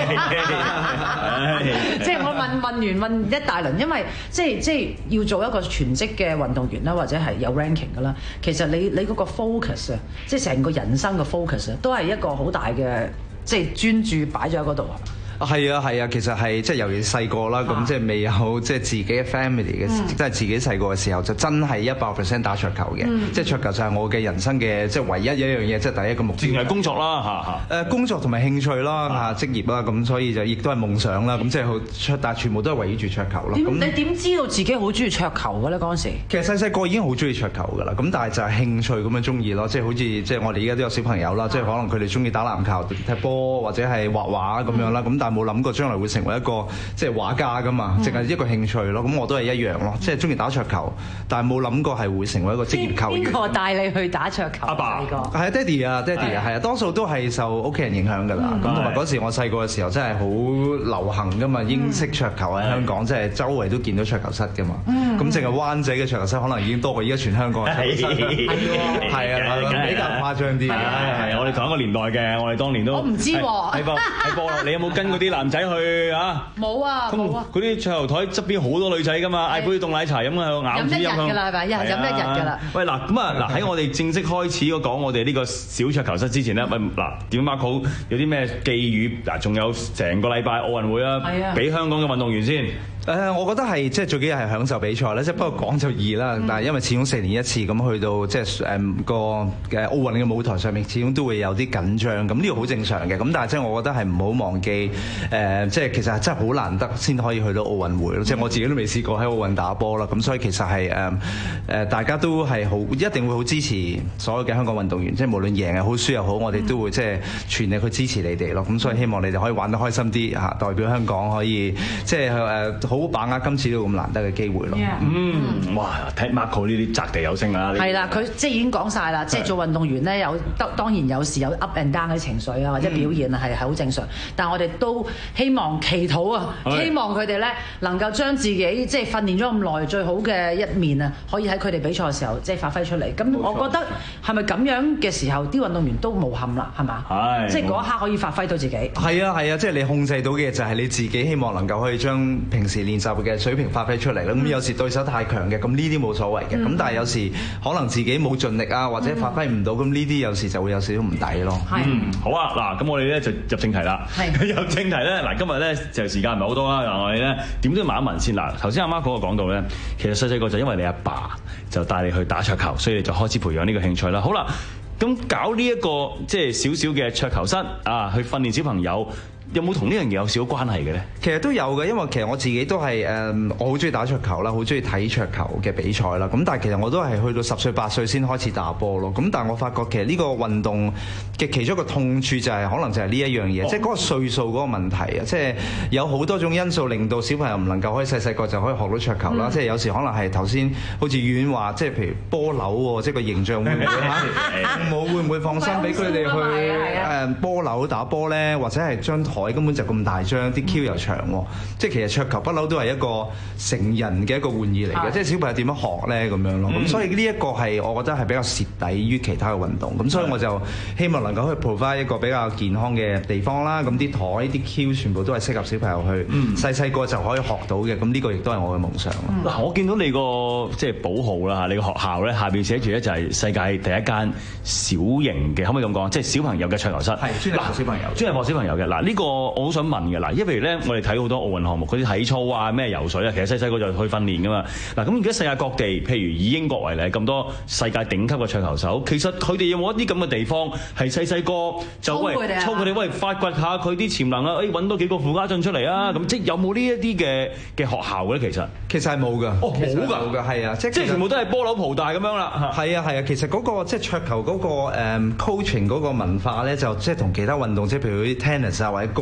即係我問問完問一大輪，因為即係即係要做一個全職嘅運動員啦，或者係有 ranking 噶啦。其實你你嗰個 focus 啊，即係成個人生嘅 focus 啊，都係一個好大嘅即係專注擺咗喺嗰度啊。 係啊係啊，其實係即係尤其細個啦，咁即係未有即係自己嘅 family 嘅，即係自己細個嘅時候就真係一百 percent 打桌球嘅，即係桌球就係我嘅人生嘅即係唯一一樣嘢，即係第一個目標。 淨係工作啦嚇嚇。誒工作同埋興趣啦嚇，職業啦，咁所以就亦都係夢想啦，咁即係好出，但係全部都係圍繞住桌球咯。 點你點知道自己好中意桌球嘅咧？嗰陣時其實細細個已經好中意桌球㗎啦，咁但係就係興趣咁樣中意咯，即係好似即係我哋而家都有小朋友啦，即係可能佢哋中意打籃球、踢波或者係畫畫咁樣啦，咁但係冇諗過將來會成為一個即係畫家㗎嘛，淨係一個興趣咯。咁我都係一樣咯，即係中意打桌球，但係冇諗過係會成為一個職業球員。 邊個帶你去打桌球？ 阿爸係啊，爹哋啊，爹哋啊，係啊，多數都係受屋企人影響㗎啦。咁同埋嗰時我細個嘅時候真係好流行㗎嘛，英式桌球喺香港，即係周圍都見到桌球室㗎嘛。咁淨係灣仔嘅桌球室可能已經多過而家全香港嘅桌球室。係啊，比較誇張啲嘅。 係我哋同一個年代嘅，我哋當年都我唔知喎。 喺波喺波，你有冇跟嗰啲男仔去啊？ 冇啊，冇啊。 嗰啲桌球台側邊好多女仔㗎嘛，嗌杯凍奶茶飲喺度咬住飲。 飲一日㗎啦，係咪？一日飲一日㗎啦。 喂嗱，咁啊嗱喺我哋正式開始講我哋呢個小桌球室之前咧，喂嗱點啊Marco有啲咩寄語嗱？仲有成個禮拜奧運會啊，俾香港嘅運動員先。 誒，我覺得係即係最緊要係享受比賽咧，即係不過講就易啦，但係因為始終四年一次咁去到即係誒個嘅奧運嘅舞台上面，始終都會有啲緊張，咁呢個好正常嘅。咁但係即係我覺得係唔好忘記誒，即係其實真係好難得先可以去到奧運會咯。即係我自己都未試過喺奧運打波啦，咁所以其實係誒誒大家都係好一定會好支持所有嘅香港運動員，即係無論贏又好輸又好，我哋都會即係全力去支持你哋咯。咁所以希望你哋可以玩得開心啲嚇，代表香港可以即係誒好把握今次都咁難得嘅機會咯。 Yeah. 嗯，哇！睇 Marco 呢啲擲地有聲啊！ 係啦，佢即係已經講晒啦，即係做運動員咧有當當然有時有 up and down 嘅情緒啊，或者表現啊係係好正常。但係我哋都希望祈禱啊，希望佢哋咧能夠將自己即係訓練咗咁耐最好嘅一面啊，可以喺佢哋比賽嘅時候即係發揮出嚟。咁我覺得係咪咁樣嘅時候，啲運動員都無憾啦，係嘛？係，即係嗰一刻可以發揮到自己。 係啊係啊，即係你控制到嘅就係你自己，希望能夠可以將平時練習嘅水平發揮出嚟啦。咁、嗯、有時對手太強嘅，咁呢啲冇所謂嘅。咁、嗯、但係有時可能自己冇盡力啊，或者發揮唔到，咁呢啲有時就會有少少唔抵咯。 嗯，好啊，嗱，咁我哋咧就入正題啦。入正題咧，嗱，今日咧就時間唔係好多啦。嗱，我哋咧點都要問一問先。嗱，頭先阿 Marco 講到咧，其實細細個就因為你阿爸，爸就帶你去打桌球，所以你就開始培養呢個興趣啦。好啦，咁搞呢、這、一個即係少少嘅桌球室啊，去訓練小朋友。有冇同呢樣嘢有少少關係嘅咧？ 其實都有嘅，因為其實我自己都係誒，我好中意打桌球啦，好中意睇桌球嘅比賽啦。咁但係其實我都係去到十歲八歲先開始打波咯。咁但係我發覺其實呢個運動嘅其中一個痛處就係可能就係呢一樣嘢，即係嗰個歲數嗰個問題啊。即係有好多種因素令到小朋友唔能夠可以細細個就可以學到桌球啦。即係有時可能係頭先好似遠話，即係譬如波樓喎，即係個形象會唔會嚇？冇會唔會放心俾佢哋去誒波樓打波咧？或者係張台根本就咁大張，啲 Q 又長喎，即係其實桌球不嬲都係一個成人嘅一個玩意嚟嘅，即係小朋友點樣學咧咁樣咯。咁、嗯、所以呢一個係我覺得係比較蝕底於其他嘅運動。咁所以我就希望能夠去 provide 一個比較健康嘅地方啦。咁啲台啲 Q 全部都係適合小朋友去細細個就可以學到嘅。咁呢個亦都係我嘅夢想。 嗱、嗯，我見到你個即係寶號啦，你個學校咧下邊寫住咧就係世界第一間小型嘅，可唔可以咁講？即係小朋友嘅桌球室，係專係學小朋友，專係學小朋友嘅。嗱，呢個我好想問嘅，嗱，因為咧我哋睇好多奧運項目，嗰啲體操啊、咩游水啊，其實細細個就去訓練噶嘛。嗱，咁而家世界各地，譬如以英國為例，咁多世界頂級嘅桌球手，其實佢哋有冇一啲咁嘅地方係細細個就喂操佢哋喂發掘下佢啲潛能啊？誒揾多幾個傅家俊出嚟啊！咁、嗯、即係有冇呢一啲嘅嘅學校嘅咧？其實其實係冇㗎。哦，冇㗎，係啊，即係全部都係波樓蒲大咁樣啦。 係啊係啊，其實嗰、嗰個即係桌球嗰、嗰個、um, coaching 嗰個文化咧，就即係同其他運動，即係譬如啲 tennis 啊或者高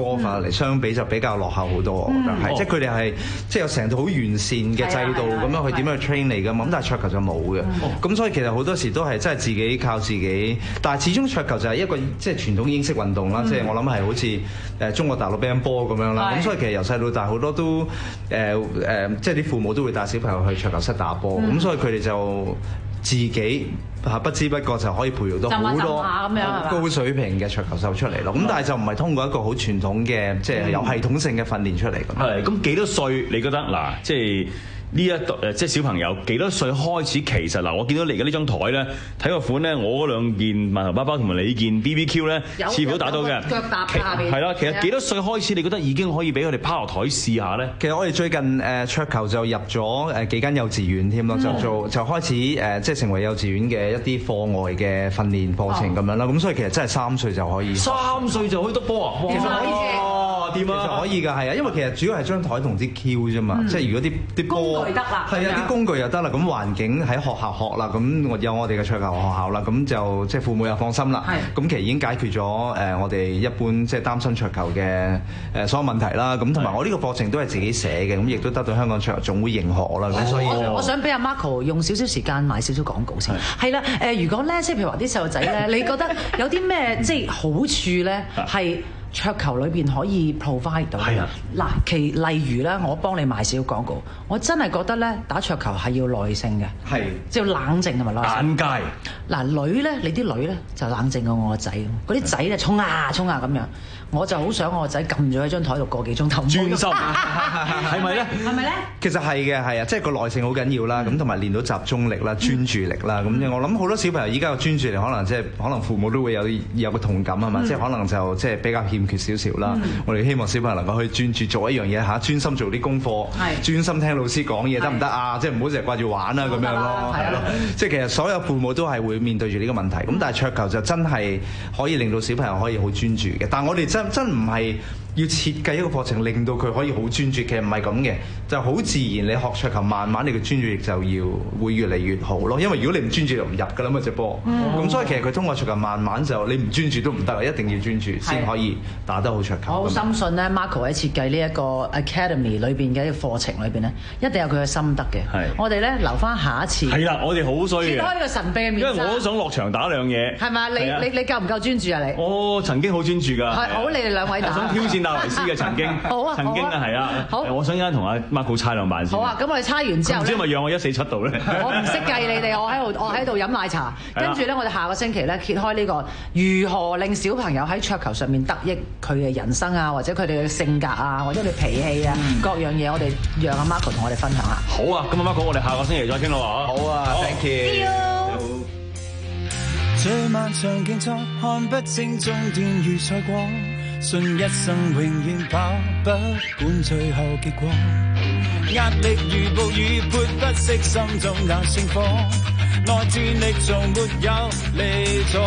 golf 嚟相比就比較落後好多，我覺得係，即係佢哋係即係有成套好完善嘅制度咁樣去點樣去 train 你㗎嘛，咁但係桌球就冇嘅，咁所以其實好多時都係真係自己靠自己，但係始終桌球就係一個即係傳統英式運動啦，即係我諗係好似誒中國大陸乒乓波咁樣啦，咁所以其實由細到大好多都誒誒，即係啲父母都會帶小朋友去桌球室打波，咁所以佢哋就自己嚇不知不覺就可以培育到好多高水平嘅桌球手出嚟咯。咁但係就唔係通過一個好傳統嘅即係有系統性嘅訓練出嚟咁。 係咁幾多歲？你覺得嗱，即係呢一誒即係小朋友幾多歲開始？其實嗱，我見到你而家呢張台咧，睇個款咧，我嗰兩件萬頭包包同埋你件 B B Q 咧，似乎都打到嘅。 腳踏下邊。 係啦，其實幾多歲開始？你覺得已經可以俾佢哋拋落台試下咧？ 其實我哋最近誒桌球就入咗誒幾間幼稚園添咯，就做就開始誒即係成為幼稚園嘅一啲課外嘅訓練課程咁樣啦。咁所以其實真係三歲就可以。 三歲就可以篤波啊！ 其實可以嘅，點啊？其實可以㗎，係啊，因為其實主要係張台同啲 Q 啫嘛，即係如果啲啲波得啦， 係啊，啲工具又得啦，咁環境喺學校學啦，咁我有我哋嘅桌球學校啦，咁就即係父母又放心啦。咁其實已經解決咗誒我哋一般即係擔心桌球嘅誒所有問題啦。咁同埋我呢個課程都係自己寫嘅，咁亦都得到香港桌球總會認可啦。咁所以我我想俾阿 Marco 用少少時間買少少廣告先。係啦，誒如果咧即係譬如話啲細路仔咧，你覺得有啲咩即係好處咧係？桌球裏邊可以 provide 到嘅，嗱，其例如咧，我幫你賣少廣告，我真係覺得咧打桌球係要耐性嘅， 係即係要冷靜同埋耐性。 眼界嗱，女咧，你啲女咧就冷靜過我個仔，嗰啲仔咧衝啊衝啊咁樣，我就好想我個仔撳咗喺張台度個幾鐘頭， 專心係咪咧？ 係咪咧？ 其實係嘅，係啊，即係個耐性好緊要啦，咁同埋練到集中力啦、專注力啦，咁我諗好多小朋友依家個專注力可能即係可能父母都會有有個同感係嘛，即係可能就即係比較欠缺少少啦。我哋希望小朋友能夠可以專注做一樣嘢嚇，專心做啲功課，專心聽老師講嘢得唔得啊？即係唔好成日掛住玩啊咁樣咯，係咯。即係其實所有父母都係會面對住呢個問題，咁但係桌球就真係可以令到小朋友可以好專注嘅。但係我哋真真唔係要設計一個課程令到佢可以好專注，其實唔係咁嘅，就好自然。你學桌球慢慢你嘅專注力就要會越嚟越好咯。因為如果你唔專注就唔入㗎啦嘛隻波，咁、嗯、所以其實佢通過桌球慢慢就你唔專注都唔得啊，一定要專注先可以打得好桌球。 我好深信咧 ，Marco 喺設計呢一個 Academy 裏邊嘅一個課程裏邊咧，一定有佢嘅心得嘅。係，我哋咧留翻下一次。 係啦，我哋好衰嘅。 揭開呢個神秘嘅面紗。 因為我都想落場打兩嘢。係咪？ 你你你夠唔夠專注啊？你？ 我曾經好專注㗎。係， 好，你哋兩位打。 我想挑戰戴維斯嘅曾經。 好啊， 曾經啊，係啊。好，我想一陣同阿 Marco 猜兩板先。 好啊，咁我哋猜完之後咧， 唔知係咪讓我一四七度咧？ 我唔識計你哋，我喺度我喺度飲奶茶，跟住咧我哋下個星期咧揭開呢個如何令小朋友喺桌球上面得益佢嘅人生啊，或者佢哋嘅性格啊，或者佢脾氣啊，各樣嘢我哋讓阿 Marco 同我哋分享下。 好啊，咁阿 Marco 我哋下個星期再傾咯喎。 好啊 ，thank you。 最漫長競賽，看不清終點與賽果，信一生永遠跑不管最後結果。壓力如暴雨潑不熄心中那星火，內戰力從沒有離咗。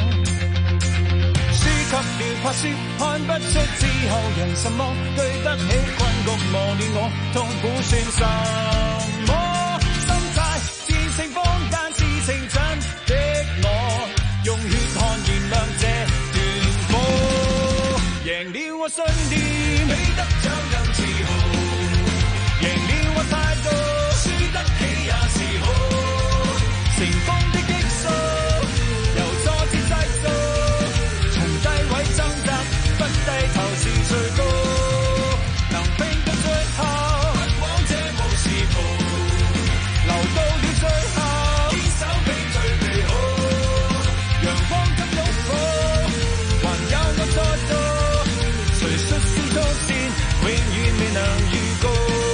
輸給了怕輸，看不出之後人什麼，對得起困局磨練我，痛苦算什麼？心態戰勝坊間是情真的我，用血汗燃亮這段火，贏了我信念，比得獎更自豪，贏了我態度，輸得起也是好，成功的激素由挫折製造，從低位掙扎，不低頭是最高，能拼到最後，不枉這無時途，留到了最後，堅守比最美好，陽光給擁抱，還有我在做，誰率先衝線，永遠未能預告。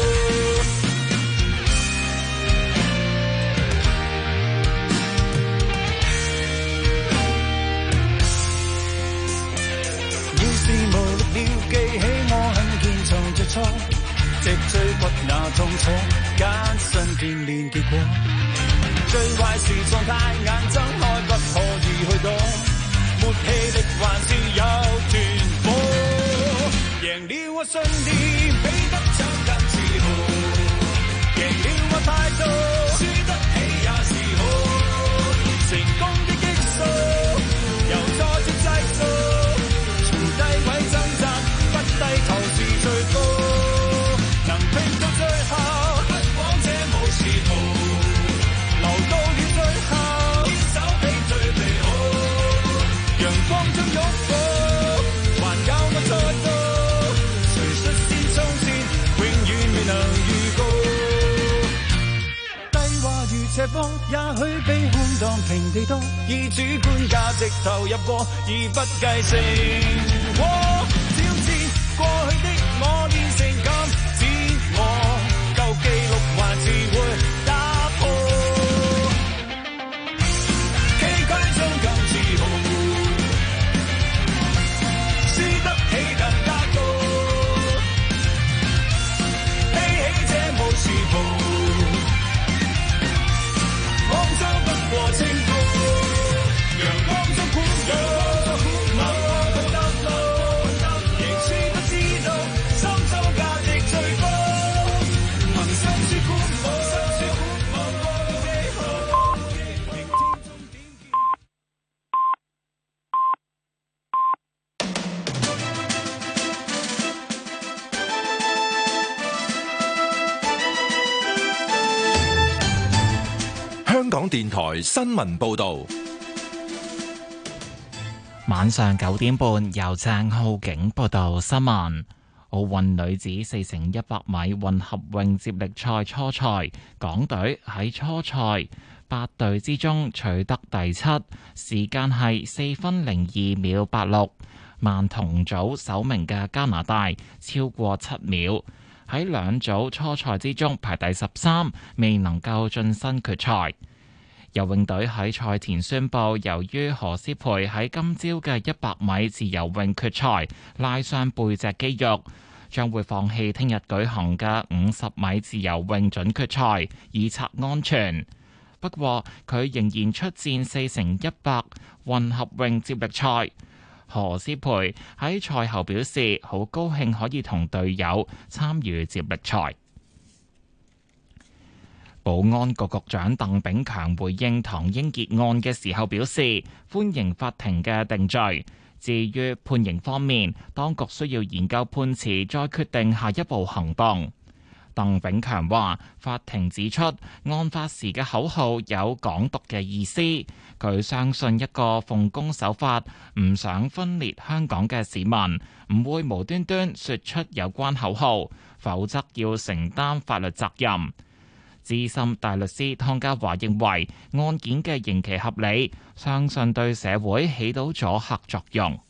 要是無力了，記起我很堅強最初，脊椎骨那痛楚，艱辛鍛鍊結果。最壞是狀態，眼睜開不可以去躲，沒氣力還是有團火，贏了我信念，比得獎更自豪，贏了我態度，輸得起也是好，成功的激素由挫折製造，從低位掙扎，不光中擁抱，還教我出道，誰率先衝線，永遠未能預告。低話如斜坡，也許比空檔平地多，以主觀價值投入過，而不計成果。小知過去的我練成今天我，舊記錄還是會打破。崎嶇中更自豪，輸得起更加高，披起這武士袍，骯髒不過清高，陽光中寬廣，默默地踏路，仍是不知道心中價值最高，憑心說寬廣，望過幾好。 香港電台新聞報導， 晚上九點半由鄭浩景報道新聞。奧運女子四乘一百米混合泳接力賽初賽，港隊喺初賽八隊之中取得第七，時間係四分零二秒八六，慢同組首名嘅加拿大超過七秒，喺兩組初賽之中排第十三，未能夠晉身決賽。游泳隊喺賽前宣布，由於何詩蓓喺今朝嘅一百米自由泳決賽拉傷背脊肌肉，將會放棄聽日舉行嘅五十米自由泳準決賽，以策安全。不過佢仍然出戰四乘一百混合泳接力賽。何詩蓓喺賽後表示，好高興可以同隊友參與接力賽。保安局局長鄧炳強回應唐英傑案嘅時候表示，歡迎法庭嘅定罪。至於判刑方面，當局需要研究判詞，再決定下一步行動。鄧炳強話，法庭指出案發時嘅口號有港獨嘅意思，佢相信一個奉公守法、唔想分裂香港嘅市民唔會無端端說出有關口號，否則要承擔法律責任。資深大律師湯家驊認為案件嘅刑期合理，相信對社會起到阻嚇作用。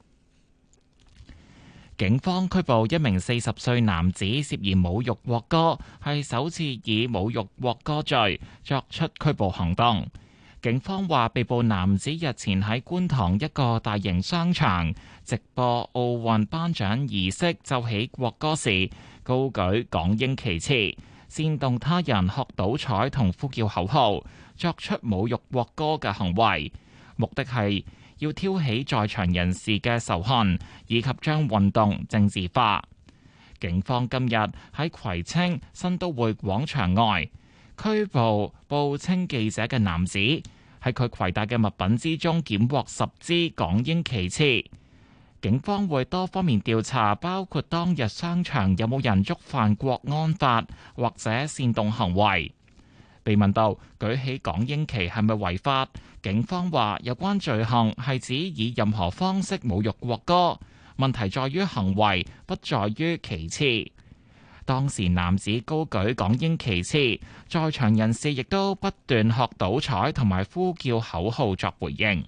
警方拘捕一名四十歲男子，涉嫌侮辱國歌，係首次以侮辱國歌罪作出拘捕行動。警方話，被捕男子日前喺觀塘一個大型商場直播奧運頒獎儀式奏起國歌時，高舉港英旗幟，煽動他人學倒彩同呼叫口號，作出侮辱國歌嘅行為，目的係要挑起在場人士嘅仇恨，以及將運動政治化。警方今日喺葵青新都會廣場外拘捕報稱記者嘅男子，喺佢攜帶嘅物品之中檢獲十支港英旗幟。警方會多方面調查，包括當日商場有冇人觸犯國安法或者煽動行為。被問到舉起港英旗係咪違法，警方話有關罪行係指以任何方式侮辱國歌，問題在於行為，不在於旗幟。當時男子高舉港英旗幟，在場人士亦都不斷學倒彩同埋呼叫口號作回應。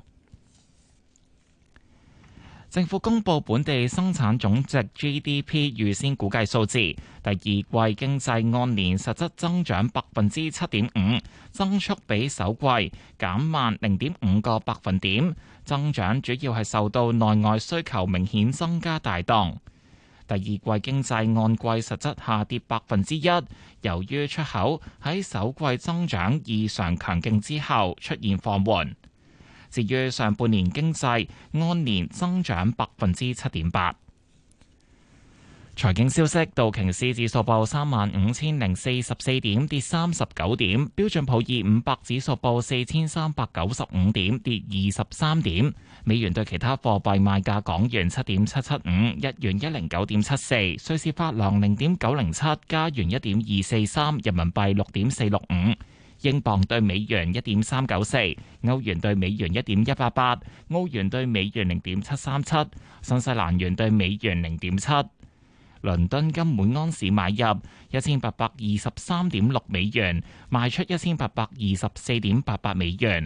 政府公布本地生產總值 G D P 預先估計數字，第二季經濟按年實質增長百分之七點五，增速比首季減慢零點五個百分點。增長主要係受到內外需求明顯增加帶動。第二季經濟按季實質下跌百分之一，由於出口喺首季增長異常強勁之後出現放緩。至於上半年經濟按年增長百分之七點八。財經消息，道瓊斯指數報三萬五千零四十四點，跌三十九點；標準普爾五百指數報四千三百九十五點，跌二十三點。美元對其他貨幣賣價：港元七點七七五，日元一零九點七四，瑞士法郎零點九零七，加元一點二四三，人民幣六點四六五。 英鎊對美元一點三九四，歐元對美元一點一八八，澳元對美元零點七三七，新西蘭元對美元零點七。倫敦金每安士買入一千八百二十三點六美元，賣出一千八百二十四點八八美元。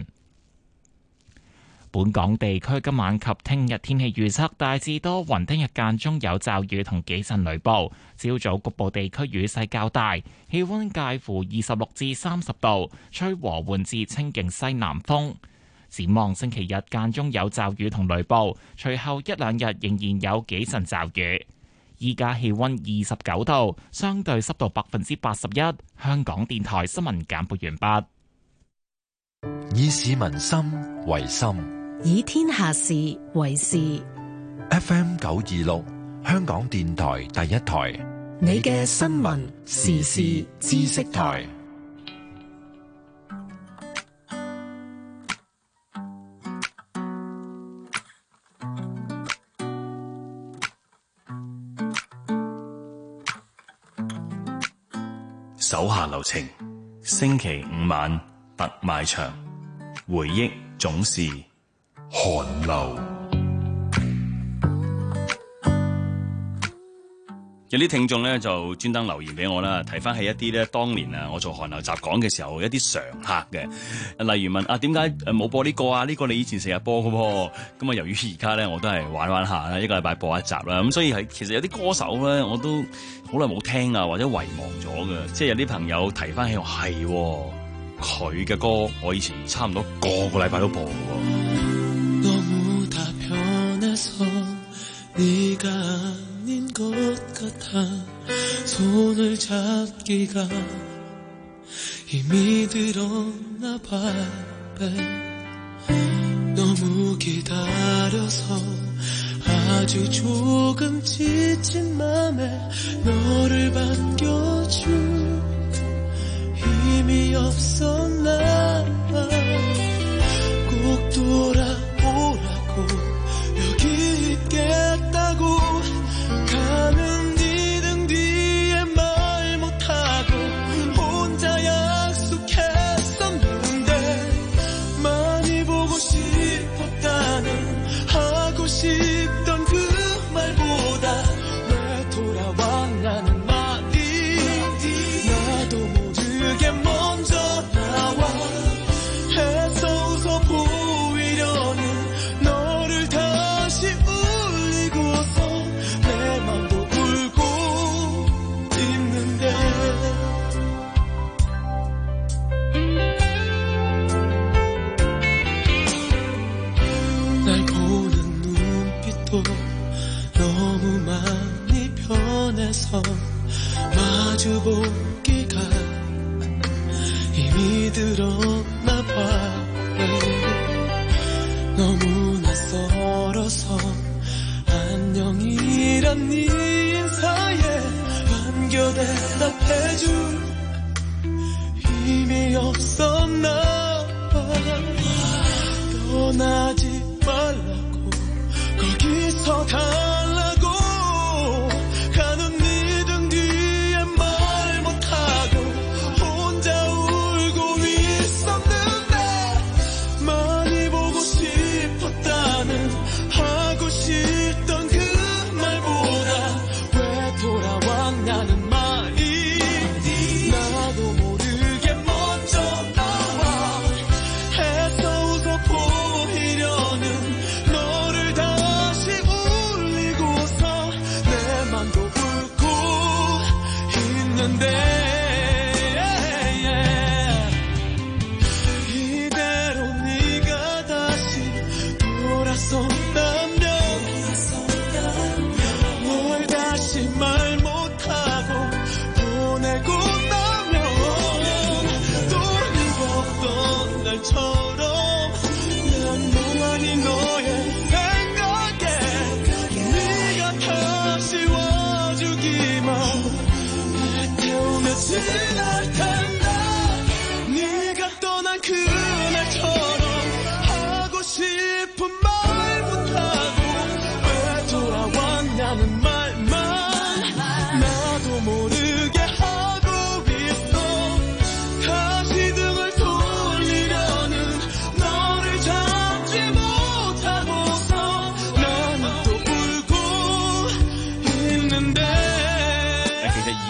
本港地區今晚及聽日天氣預測大致多雲，聽日間中有驟雨同幾陣雷暴，朝早局部地區雨勢較大，氣溫介乎二十六至三十度，吹和緩至清勁西南風。展望星期日間中有驟雨同雷暴，隨後一兩日仍然有幾陣驟雨。依家氣溫二十九度，相對濕度百分之八十一。香港電台新聞簡報完畢。 以市民心為心， 以天下事為事。 F M 九二六，香港電台第一台， 你嘅新聞時事知識台。 手下留情，星期五晚特賣場，回憶總是寒流。有啲聽眾咧就專登留言俾我啦，提翻起一啲咧當年啊，我做韓流雜講嘅時候一啲常客嘅，例如問啊點解誒冇播呢個啊？呢個你以前成日播嘅喎，咁啊由於而家咧我都係玩玩下啦，一個禮拜播一集啦，咁所以係其實有啲歌手咧我都好耐冇聽啊，或者遺忘咗嘅，即係有啲朋友提翻起我係佢嘅歌，我以前差唔多個個禮拜都播嘅喎。 것 같아 손을 잡기가 힘이 들었나 봐 너무 기다려서 아주 조금 지친 맘에 너를 반겨줄 힘이 없었나 꼭 돌아오라고 여기 있겠다고 가는 네 등 뒤에 말 못하고 혼자 약속했었는데 많이 보고 싶었다는 하고 싶던 그 말보다 왜 돌아왔냐는 말이 나도 모르게 먼저 나와 해서 웃어 보이려는 너를 다시 울리고서 내 맘도 울고 있는데 날 보는 눈빛도 너무 많이 변해서 마주보기가 힘이 들었나 봐 너무 낯설어서 안녕이란 네 인사에 반겨 대답해줄 힘이 없었나 봐 떠나지 말라고 거기서 달라고 가는 네 등 뒤에 말 못하고 혼자 울고 있었는데 많이 보고 싶었다는 하고 싶던 그 말보다 왜 돌아왔냐는 말이 나도 모르게 먼저 나와 해서 웃어 보이려는 너를 다시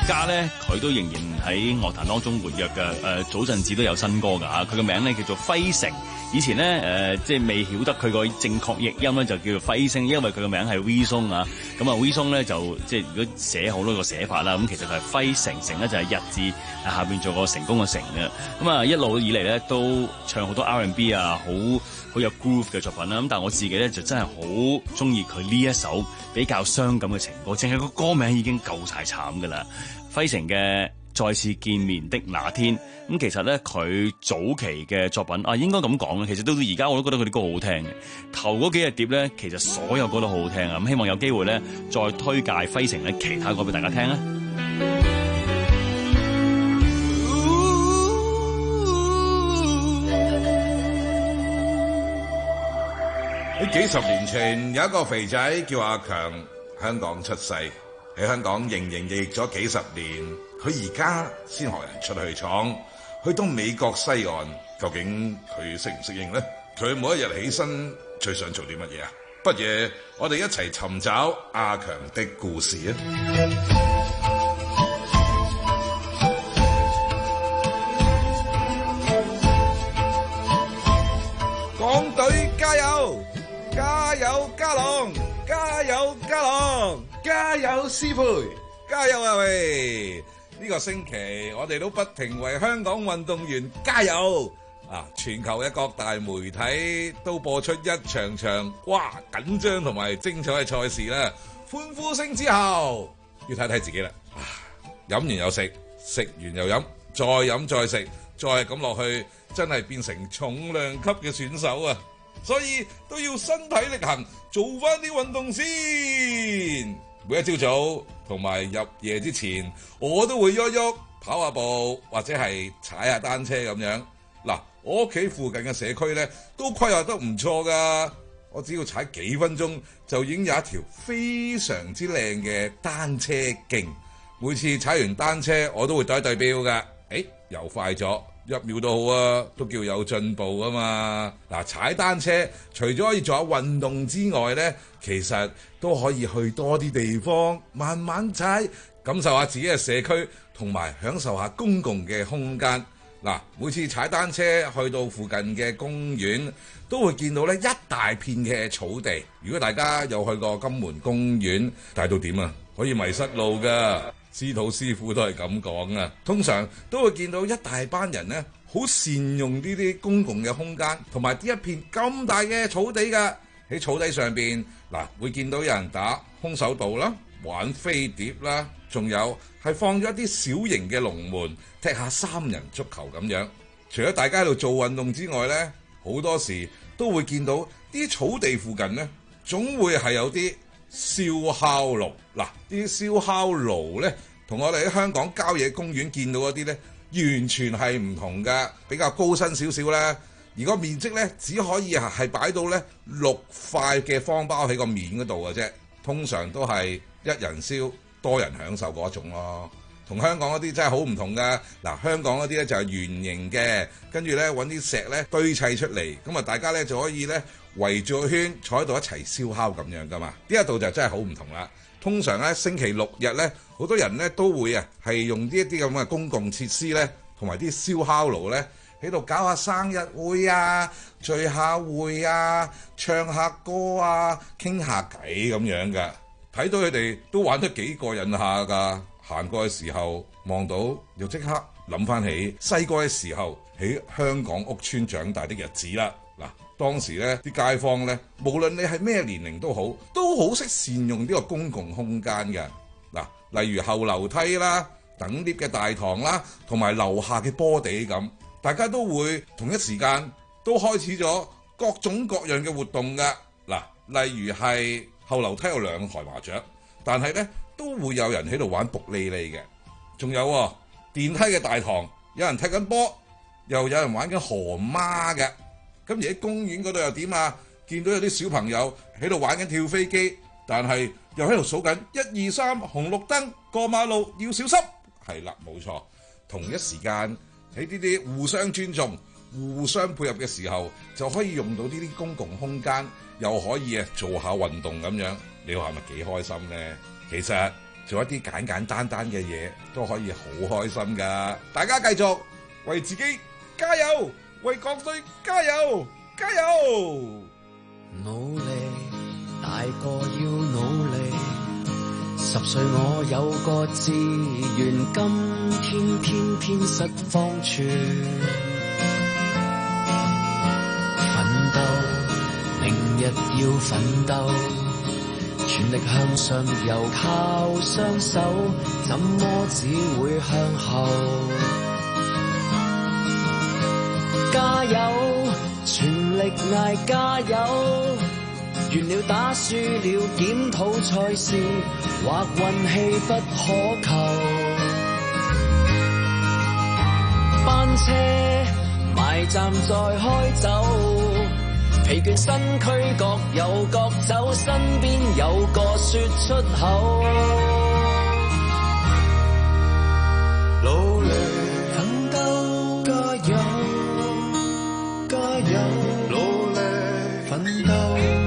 家咧佢都仍然喺樂壇當中活躍嘅。誒、呃、早陣子都有新歌㗎嚇，佢嘅名咧叫做輝城。以前咧誒、呃、即係未曉得佢個正確譯音咧就叫做輝星，因為佢嘅名係 V 松啊。咁啊 V 松咧就即係如果寫好多個寫法啦，咁其實佢係輝城，城咧就係日字下邊做個成功嘅成嘅。咁啊一路以嚟咧都唱好多 R and B 啊，好好有 groove 嘅作品啦。咁但係我自己咧就真係好中意佢呢一首比較傷感嘅情歌，淨係個歌名已經夠晒慘㗎啦。輝城嘅再次見面的那天，咁其實咧佢早期嘅作品啊，應該咁講咧，其實到到而家我都覺得佢啲歌好好聽嘅。頭嗰幾日碟咧，其實所有歌都好好聽啊！咁希望有機會咧，再推介輝城咧其他歌俾大家聽啊！ 喺幾十年前，有一個肥仔叫阿強，香港出世，喺香港營營役役咗幾十年。佢而家先學人出去闖，去到美國西岸，究竟佢適唔適應呢？佢每一日起身最想做啲乜嘢啊？不如我哋一齊尋找阿強的故事啊！港隊加油！加油家龍！加油家龍！加油師培！加油啊喂！呢個星期我哋都不停為香港運動員加油啊！全球嘅各大媒體都播出一場場哇緊張同埋精彩嘅賽事啦，歡呼聲之後要睇睇自己啦。啊，飲完又食，食完又飲，再飲再食，再係咁落去，真係變成重量級嘅選手啊！所以都要身體力行，做翻啲運動先。每一朝早同埋入夜之前，我都會喐喐跑下步或者係踩下單車咁樣。嗱，我屋企附近嘅社區呢都規劃得唔錯噶，我只要踩幾分鐘就已經有一條非常之靚嘅單車徑。每次踩完單車我都會對一對錶噶，誒又快咗一秒都好啊，都叫有進步啊嘛。嗱，踩單車除咗可以做下運動之外呢，其實都可以去多啲地方慢慢踩，感受下自己嘅社區，同埋享受下公共嘅空間。嗱，每次踩單車去到附近嘅公園，都會見到呢一大片嘅草地。如果大家有去過金門公園，大到點啊？可以迷失路㗎。司徒師傅都係咁講啊，通常都會見到一大班人呢，好善用呢啲公共嘅空間，同埋呢一片咁大嘅草地㗎。喺草地上邊嗱，會見到有人打空手道啦，玩飛碟啦，仲有係放咗一啲小型嘅龍門，踢下三人足球咁樣。除咗大家喺度做運動之外呢，好多時都會見到啲草地附近呢，總會係有啲燒烤爐。嗱，啲燒烤爐呢，同我哋喺香港郊野公園見到嗰啲呢，完全係唔同㗎，比較高身少少啦。而個面積呢，只可以係擺到呢六塊嘅方包喺個面嗰度嘅啫。通常都係一人燒，多人享受嗰種咯。同香港嗰啲真係好唔同㗎。嗱，香港嗰啲呢就係圓形嘅，跟住呢揾啲石呢堆砌出嚟，咁啊大家呢就可以呢圍住個圈坐喺度一齊燒烤咁樣㗎嘛。呢一度就真係好唔同啦。通常呢星期六日呢，好多人呢都會啊係用呢一啲咁嘅公共設施呢，同埋啲燒烤爐呢，喺度搞下生日會啊，聚下會啊，唱下歌啊，傾下偈咁樣㗎。睇到佢哋都玩得幾過癮下㗎。行過嘅時候望到，又即刻諗翻起細個嘅時候喺香港屋邨長大的日子啦。嗱，當時呢啲街坊呢，無論你係咩年齡都好，都好識善用呢個公共空間嘅。嗱，例如後樓梯啦、等 lift 嘅大堂啦，同埋樓下嘅波地咁。大家都會同一時間都開始咗各種各樣嘅活動㗎。嗱，例如係後樓梯有兩台麻雀，但係呢都會有人喺度玩卜哩哩嘅。仲有喎，電梯嘅大堂有人踢緊波，又有人玩緊河媽嘅。咁而喺公園嗰度又點啊？見到有啲小朋友喺度玩緊跳飛機，但係又喺度數緊一二三紅綠燈過馬路要小心。係啦，冇錯，同一時間。喺呢啲互相尊重、互相配合嘅時候，就可以用到呢啲公共空間，又可以啊做下運動咁樣，你話係咪幾開心呢？其實做一啲簡簡單單嘅嘢都可以好開心㗎。大家繼續為自己加油，為港隊加油，加油！ 努力，大個要努力。十歲我有個志願，今天偏偏失方寸。奮鬥，明日要奮鬥，全力向上游靠雙手，怎麼只會向後？加油，全力嗌加油！完了打輸了檢討賽事，或運氣不可求。班車埋站再開走，疲倦身軀各有各走，身邊有個說出口。努力奮鬥，加油，加油，努力奮鬥。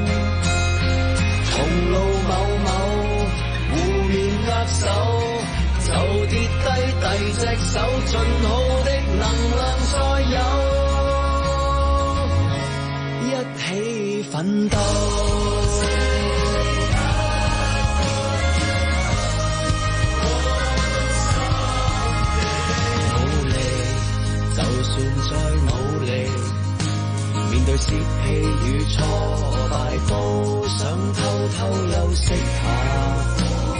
同路某某，互面握手，就跌低第隻手，盡好的能量再有，一起奮鬥。努力，就算再努力，面對泄氣與挫敗，都想偷偷休息下。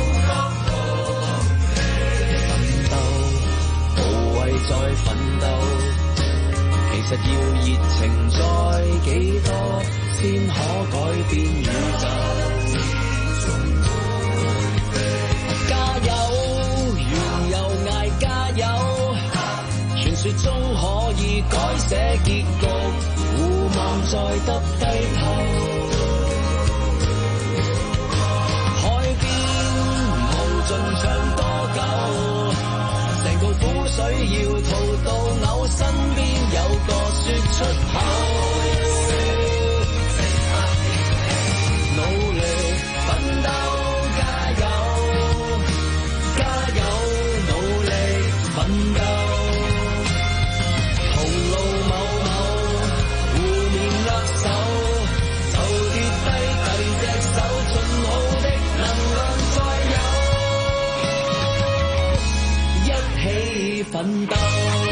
奮鬥，無謂再奮鬥，其實要熱情再幾多，先可改變宇宙。加油，完又嗌加油，傳說中可以改寫結局，互望再得低頭。海邊無盡唱多久，成個苦水要吐到嘔，身邊有個說出口。努力奮鬥，加油，加油，努力奮鬥。同路某某，互面握手，就跌低第隻手，盡好的能量再有，一起奮鬥。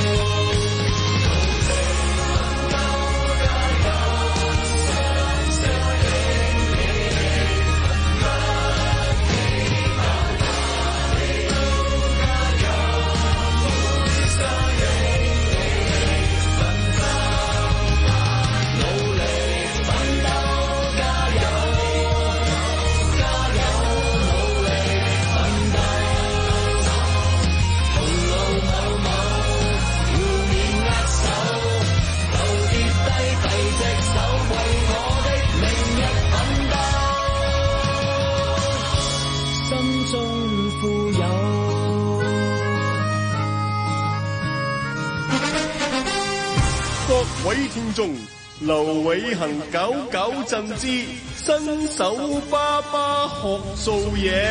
各位聽眾，劉偉恒搞搞震之新手爸爸學做嘢。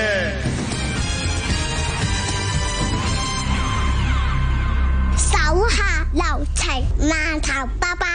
手下留情，饅頭包包。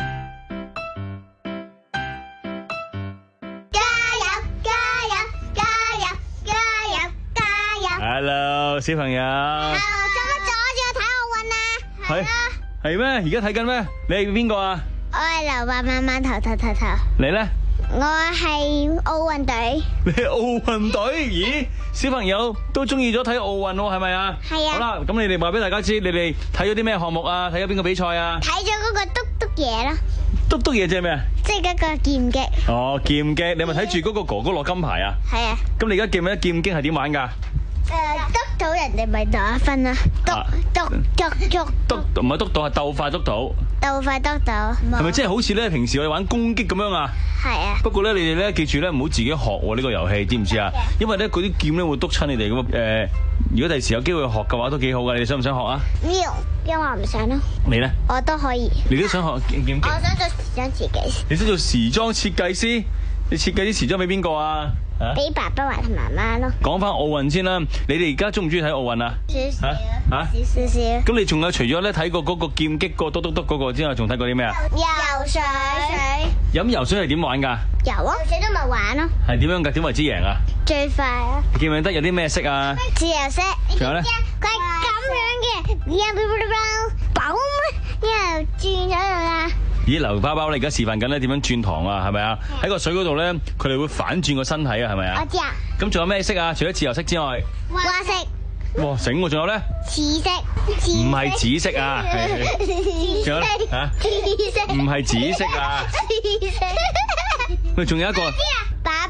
加油！加油！加油！加油！加油 Hello， 小朋友。 Hello， 做乜阻住我睇奧運啊？ 係係咩？而家睇緊咩？你係邊個啊？ 我係劉伯饅饅頭頭頭頭。 你咧？ 我係奧運隊。 你係奧運隊？咦，小朋友都中意咗睇奧運喎，係咪啊？ 係啊。 好啦，咁你哋話俾大家知，你哋睇咗啲咩項目啊？睇咗邊個比賽啊？ 睇咗嗰個篤篤嘢啦。 篤篤嘢即係咩啊？ 即係嗰個劍擊。 哦，劍擊，你係咪睇住嗰個哥哥攞金牌啊？ 係啊。 咁你而家記唔記得劍擊係點玩㗎？ 誒，篤到人哋咪攞一分啦。篤篤篤篤。 篤唔係篤到，係鬥快篤到。 鬥快篤到。 係咪即係好似咧平時我哋玩攻擊咁樣啊？ 係啊。 不過咧，你哋咧記住咧，唔好自己學喎呢個遊戲，知唔知啊？因為咧嗰啲劍咧會篤親你哋咁誒。如果第時有機會學嘅話，都幾好㗎。你哋想唔想學啊？ 唔要，因為我唔想咯。 你咧？ 我都可以。 你都想學劍擊？ 我想做時裝設計師。 你想做時裝設計師？ 你設計啲時裝俾邊個啊？ 俾爸爸或同媽媽咯。 講翻奧運先啦，你哋而家中唔中意睇奧運啊？ 少少嚇少少。 咁你仲有除咗咧睇過嗰個劍擊個篤篤篤嗰個之外，仲睇過啲咩啊？ 游水。 飲游水係點玩㗎？ 游啊！游水都咪玩咯。 係點樣㗎？點為之贏啊？ 最快啊！ 記唔記得有啲咩色啊？ 自由色。 仲有咧？ 佢係咁樣嘅，然後嘣，然後轉咗度啦。 咦，劉包包，你而家示範緊咧點樣轉塘啊？係咪啊？喺個水嗰度咧，佢哋會反轉個身體啊？係咪啊？ 我知啊。 咁仲有咩色啊？除咗自由色之外， 黃色。 哇，醒喎！仲有咧？ 紫色。 唔係紫色啊！仲有咧嚇？ 紫色。 唔係紫色啊！ 紫色。 喂，仲有一個。 爸爸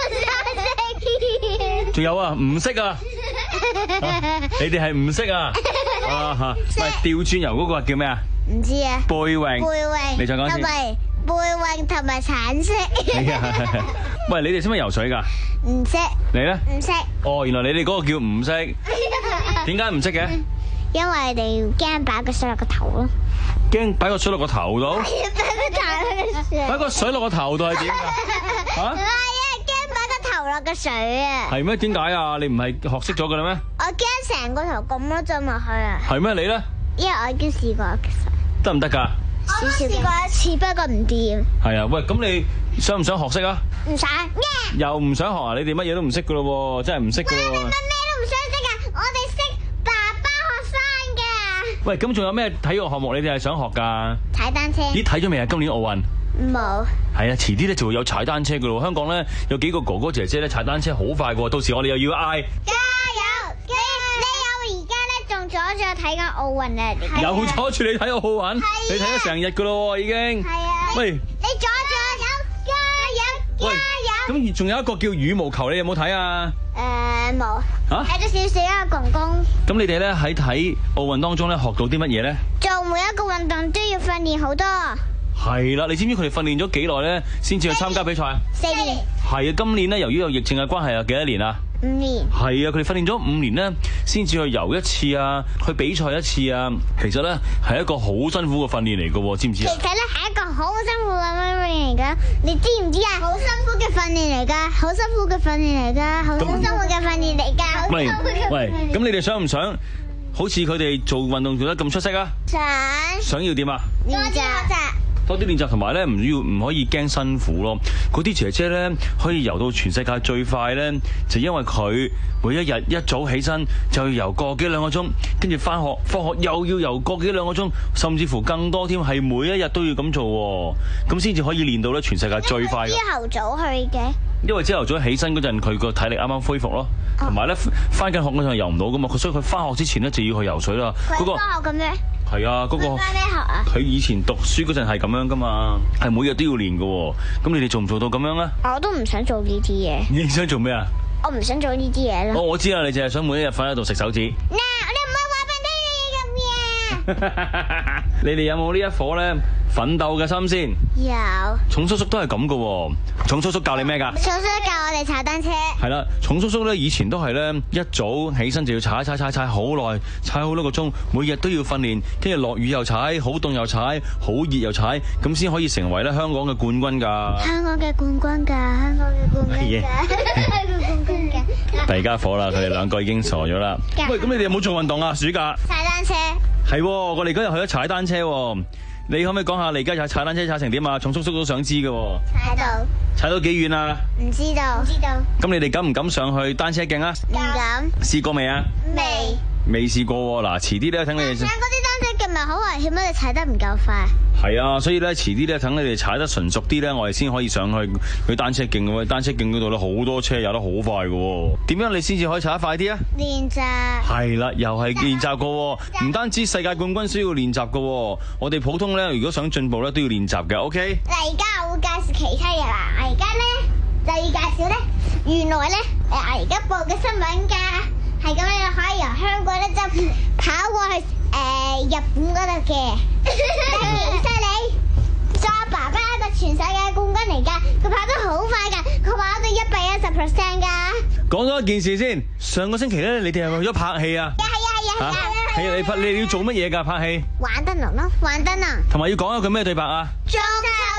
色。 仲有啊，唔識啊！你哋係唔識啊？啊嚇！喂，調轉游嗰個叫咩啊？ 唔知啊。 背泳。 背泳。 你再講先。 同埋背泳同埋橙色。 喂，你哋識唔識游水㗎？ 唔識。 你咧？ 唔識。 哦，原來你哋嗰個叫唔識。點解唔識嘅？ 因為你哋驚擺個水落個頭咯。 驚擺個水落個頭度？ 擺個水。 擺個水落個頭度係點㗎？嚇？ 唔係啊，驚擺個頭落個水啊。 係咩？點解啊？你唔係學識咗㗎啦咩？ 我驚成個頭咁樣浸落去啊。 係咩？你咧？ 因為我已經試過，其實得唔得㗎？ 我都試過一次，不過唔掂。 係啊，喂，咁你想唔想學識啊？ 唔想。 又唔想學啊？你哋乜嘢都唔識㗎咯喎，真係唔識㗎喎。 我哋乜咩都唔想識㗎，我哋識爸爸學生㗎。 喂，咁仲有咩體育項目你哋係想學㗎？ 踩單車。 咦，睇咗未啊？今年奧運冇。 係啊，遲啲咧就會有踩單車㗎咯。香港咧有幾個哥哥姐姐咧踩單車好快㗎喎，到時我哋又要嗌。 加油！你你有而家咧仲阻住我睇緊奧運啊！ 又阻住你睇奧運，你睇咗成日㗎咯喎已經。 係啊。 喂， 你阻住我有加油！加油！ 咁仲有一個叫羽毛球，你有冇睇啊？ 誒冇。 嚇？ 睇咗少少啊，公公。 咁你哋咧喺睇奧運當中咧學到啲乜嘢咧？ 做每一個運動都要訓練好多。 係啦，你知唔知佢哋訓練咗幾耐咧，先至去參加比賽啊？ 四年。 係啊，今年咧由於有疫情嘅關係啊，幾多年啊？ 五年。 係啊，佢哋訓練咗五年咧，先至去游一次啊，去比賽一次啊。其實咧係一個好辛苦嘅訓練嚟㗎喎，知唔知啊？ 其實咧係一個好辛苦嘅訓練嚟㗎，你知唔知啊？好辛苦嘅訓練嚟㗎，好辛苦嘅訓練嚟㗎，好辛苦嘅訓練嚟㗎。 喂喂，咁你哋想唔想好似佢哋做運動做得咁出色啊？ 想。 想要點啊？ 多啲學習。 多啲練習，同埋咧唔要唔可以驚辛苦咯。嗰啲姐姐咧可以游到全世界最快咧，就因為佢每一日一早起身就要游個幾兩個鐘，跟住翻學，放學又要游個幾兩個鐘，甚至乎更多添，係每一日都要咁做喎，咁先至可以練到咧全世界最快嘅。 朝頭早去嘅。 因為朝頭早起身嗰陣，佢個體力啱啱恢復咯，同埋咧翻緊學嗰陣游唔到噶嘛，所以佢翻學之前咧就要去游水啦。 佢翻學咁咩？ 係啊，嗰、那個翻咩學啊？ 佢以前讀書嗰陣係咁樣噶嘛，係每日都要練噶。咁你哋做唔做到咁樣啊？ 我都唔想做呢啲嘢。 你想做咩啊？ 我唔想做呢啲嘢咯。 哦，我知啦，你淨係想每一日瞓喺度食手指。 嗱，你唔好話俾人聽你咁嘢。 你哋有冇呢一顆咧奮鬥嘅心先？ 有。 重叔叔都係咁噶喎。重叔叔教你咩噶？ 重叔叔教我哋踩單車。 係啦，重叔叔咧以前都係咧一早起身就要踩踩踩踩好耐，踩好多個鐘，每日都要訓練，跟住落雨又踩，好凍又踩，好熱又踩，咁先可以成為咧香港嘅冠軍㗎。 香港嘅冠軍㗎，香港嘅冠軍㗎，香港嘅冠軍㗎。 第二家伙啦，佢哋兩個已經傻咗啦。喂，咁你哋有冇做運動啊？暑假？ 踩單車。 係，我哋嗰日去咗踩單車喎。你可唔可以講下你而家踩踩單車踩成點啊？重叔叔都想知㗎喎。 踩到。 踩到幾遠啊？ 唔知道。唔知道。 咁你哋敢唔敢上去單車徑啊？ 唔敢。 試過未啊？ 未。 未試過喎。嗱，遲啲咧等你哋。 上嗰啲單車徑咪好危險咯，你踩得唔夠快。 係啊，所以咧遲啲咧等你哋踩得純熟啲咧，我哋先可以上去去單車徑喎。單車徑嗰度咧好多車，游得好快㗎喎。點樣你先至可以踩得快啲啊？ 練習。 係啦，又係練習過，唔單止世界冠軍需要練習㗎，我哋普通咧如果想進步咧都要練習嘅。OK。 嗱，而家我會介紹其他嘢啦。我而家咧就要介紹咧，原來咧誒，我而家播嘅新聞㗎，係咁樣可以由香港咧就跑過去誒、呃、日本嗰度嘅，真係犀利！再爸爸一個全世界冠軍嚟㗎，佢跑得好快㗎，佢跑到一百一十 percent 㗎。 講咗一件事先，上個星期咧，你哋係咪去咗拍戲啊？ 係啊係啊係啊！ 係啊，你拍你要做乜嘢㗎？拍戲？ 玩燈籠咯，玩燈籠。 同埋要講一句咩對白啊？ 足球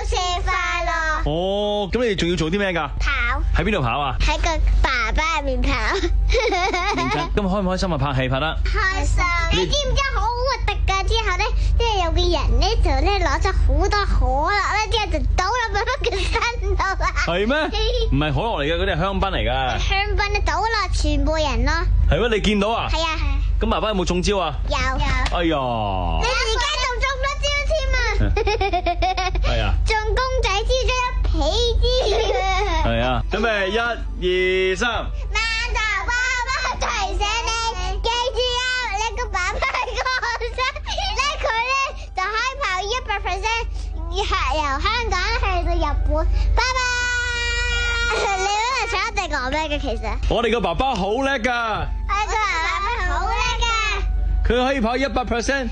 歲快樂。 哦，咁你哋仲要做啲咩㗎？ 跑。 喺邊度跑啊？ 喺個爸爸入面跑。 認真。咁開唔開心啊？拍戲拍得？ 開心。你知唔知好核突㗎？之後咧，即係有個人咧就咧攞咗好多可樂咧，之後就倒落爸爸嘅身度啦。 係咩？唔係可樂嚟嘅，嗰啲係香檳嚟㗎。 香檳啊，倒落全部人咯。 係咩？你見到啊？ 係啊係啊。 咁爸爸有冇中招啊？ 有。有。 哎呀！ 你而家仲中咗招添啊！ 係啊。 中公仔招咗一皮招。 係啊。準備一、二、三。 饅頭爸爸提醒你，記住啊！你個爸爸過身，咧佢咧就可以跑一百 percent 由香港去到日本。拜拜。你嗰陣想一定講咩嘅？其實我哋個爸爸好叻㗎。 我哋個爸爸好叻㗎。 佢可以跑一百 percent。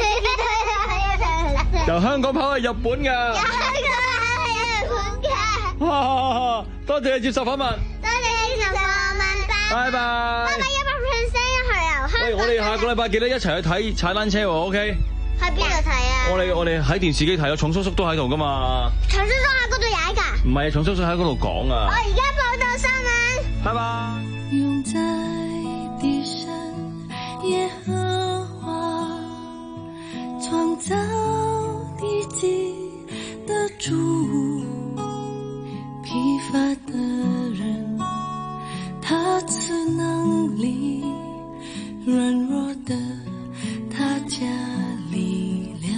由香港跑去日本㗎。由香港跑去日本㗎。多謝你接受訪問。多謝你接受訪問。 拜拜。 拜拜一百 percent 去由香港。 喂，我哋下個禮拜記得一齊去睇踩單車喎 ，OK？ 去邊度睇啊？ 我哋我哋喺電視機睇啊，重叔叔都喺度㗎嘛。 重叔叔喺嗰度踩㗎？ 唔係，重叔叔喺嗰度講啊。 我而家報道新聞。 拜拜。 永在地上耶和華創造地基的主，疲乏的人他賜能力，軟弱的他加力量，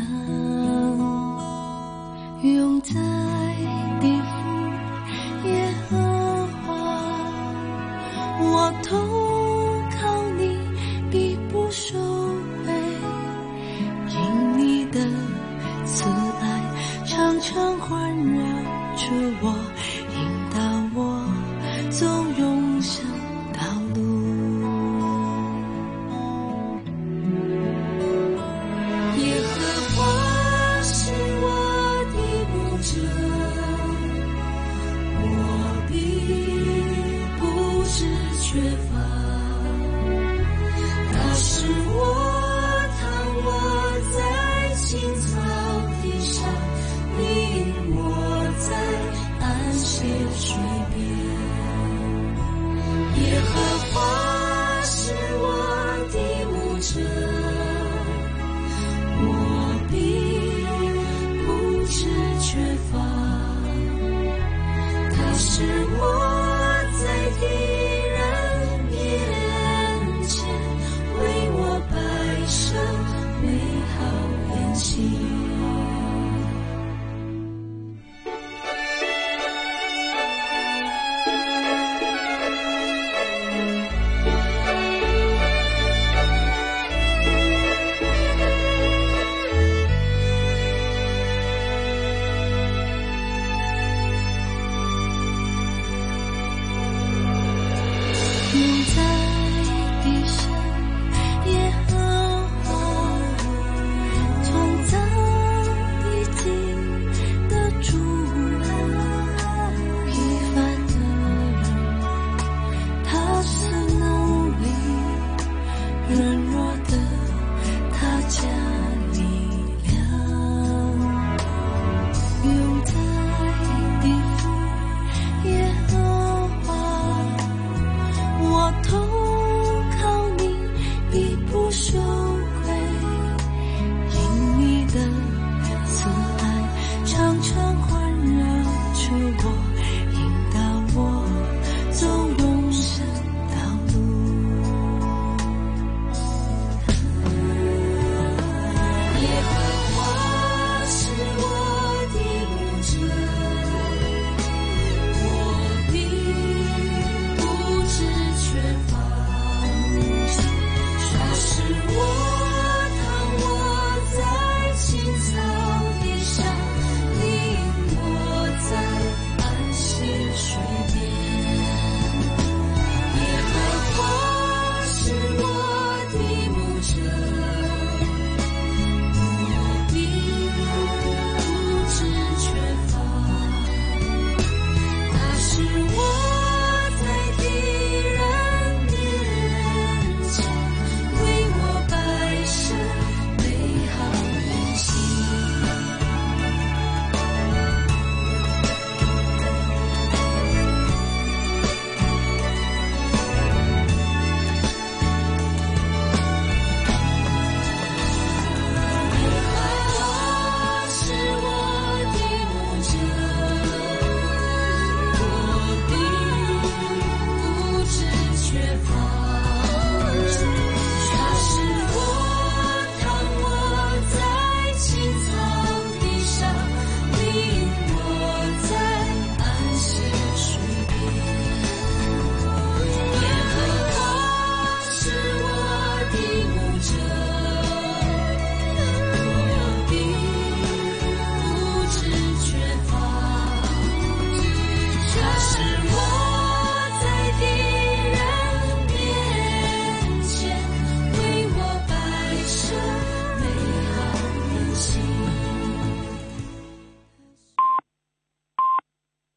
永在地府耶和華，我投靠你必不受悲，因你的慈愛常常環繞着我，引導我走永生道路。耶和華是我的牧者，我必不致缺乏。他使我躺臥在青草地上，领我在安歇水邊。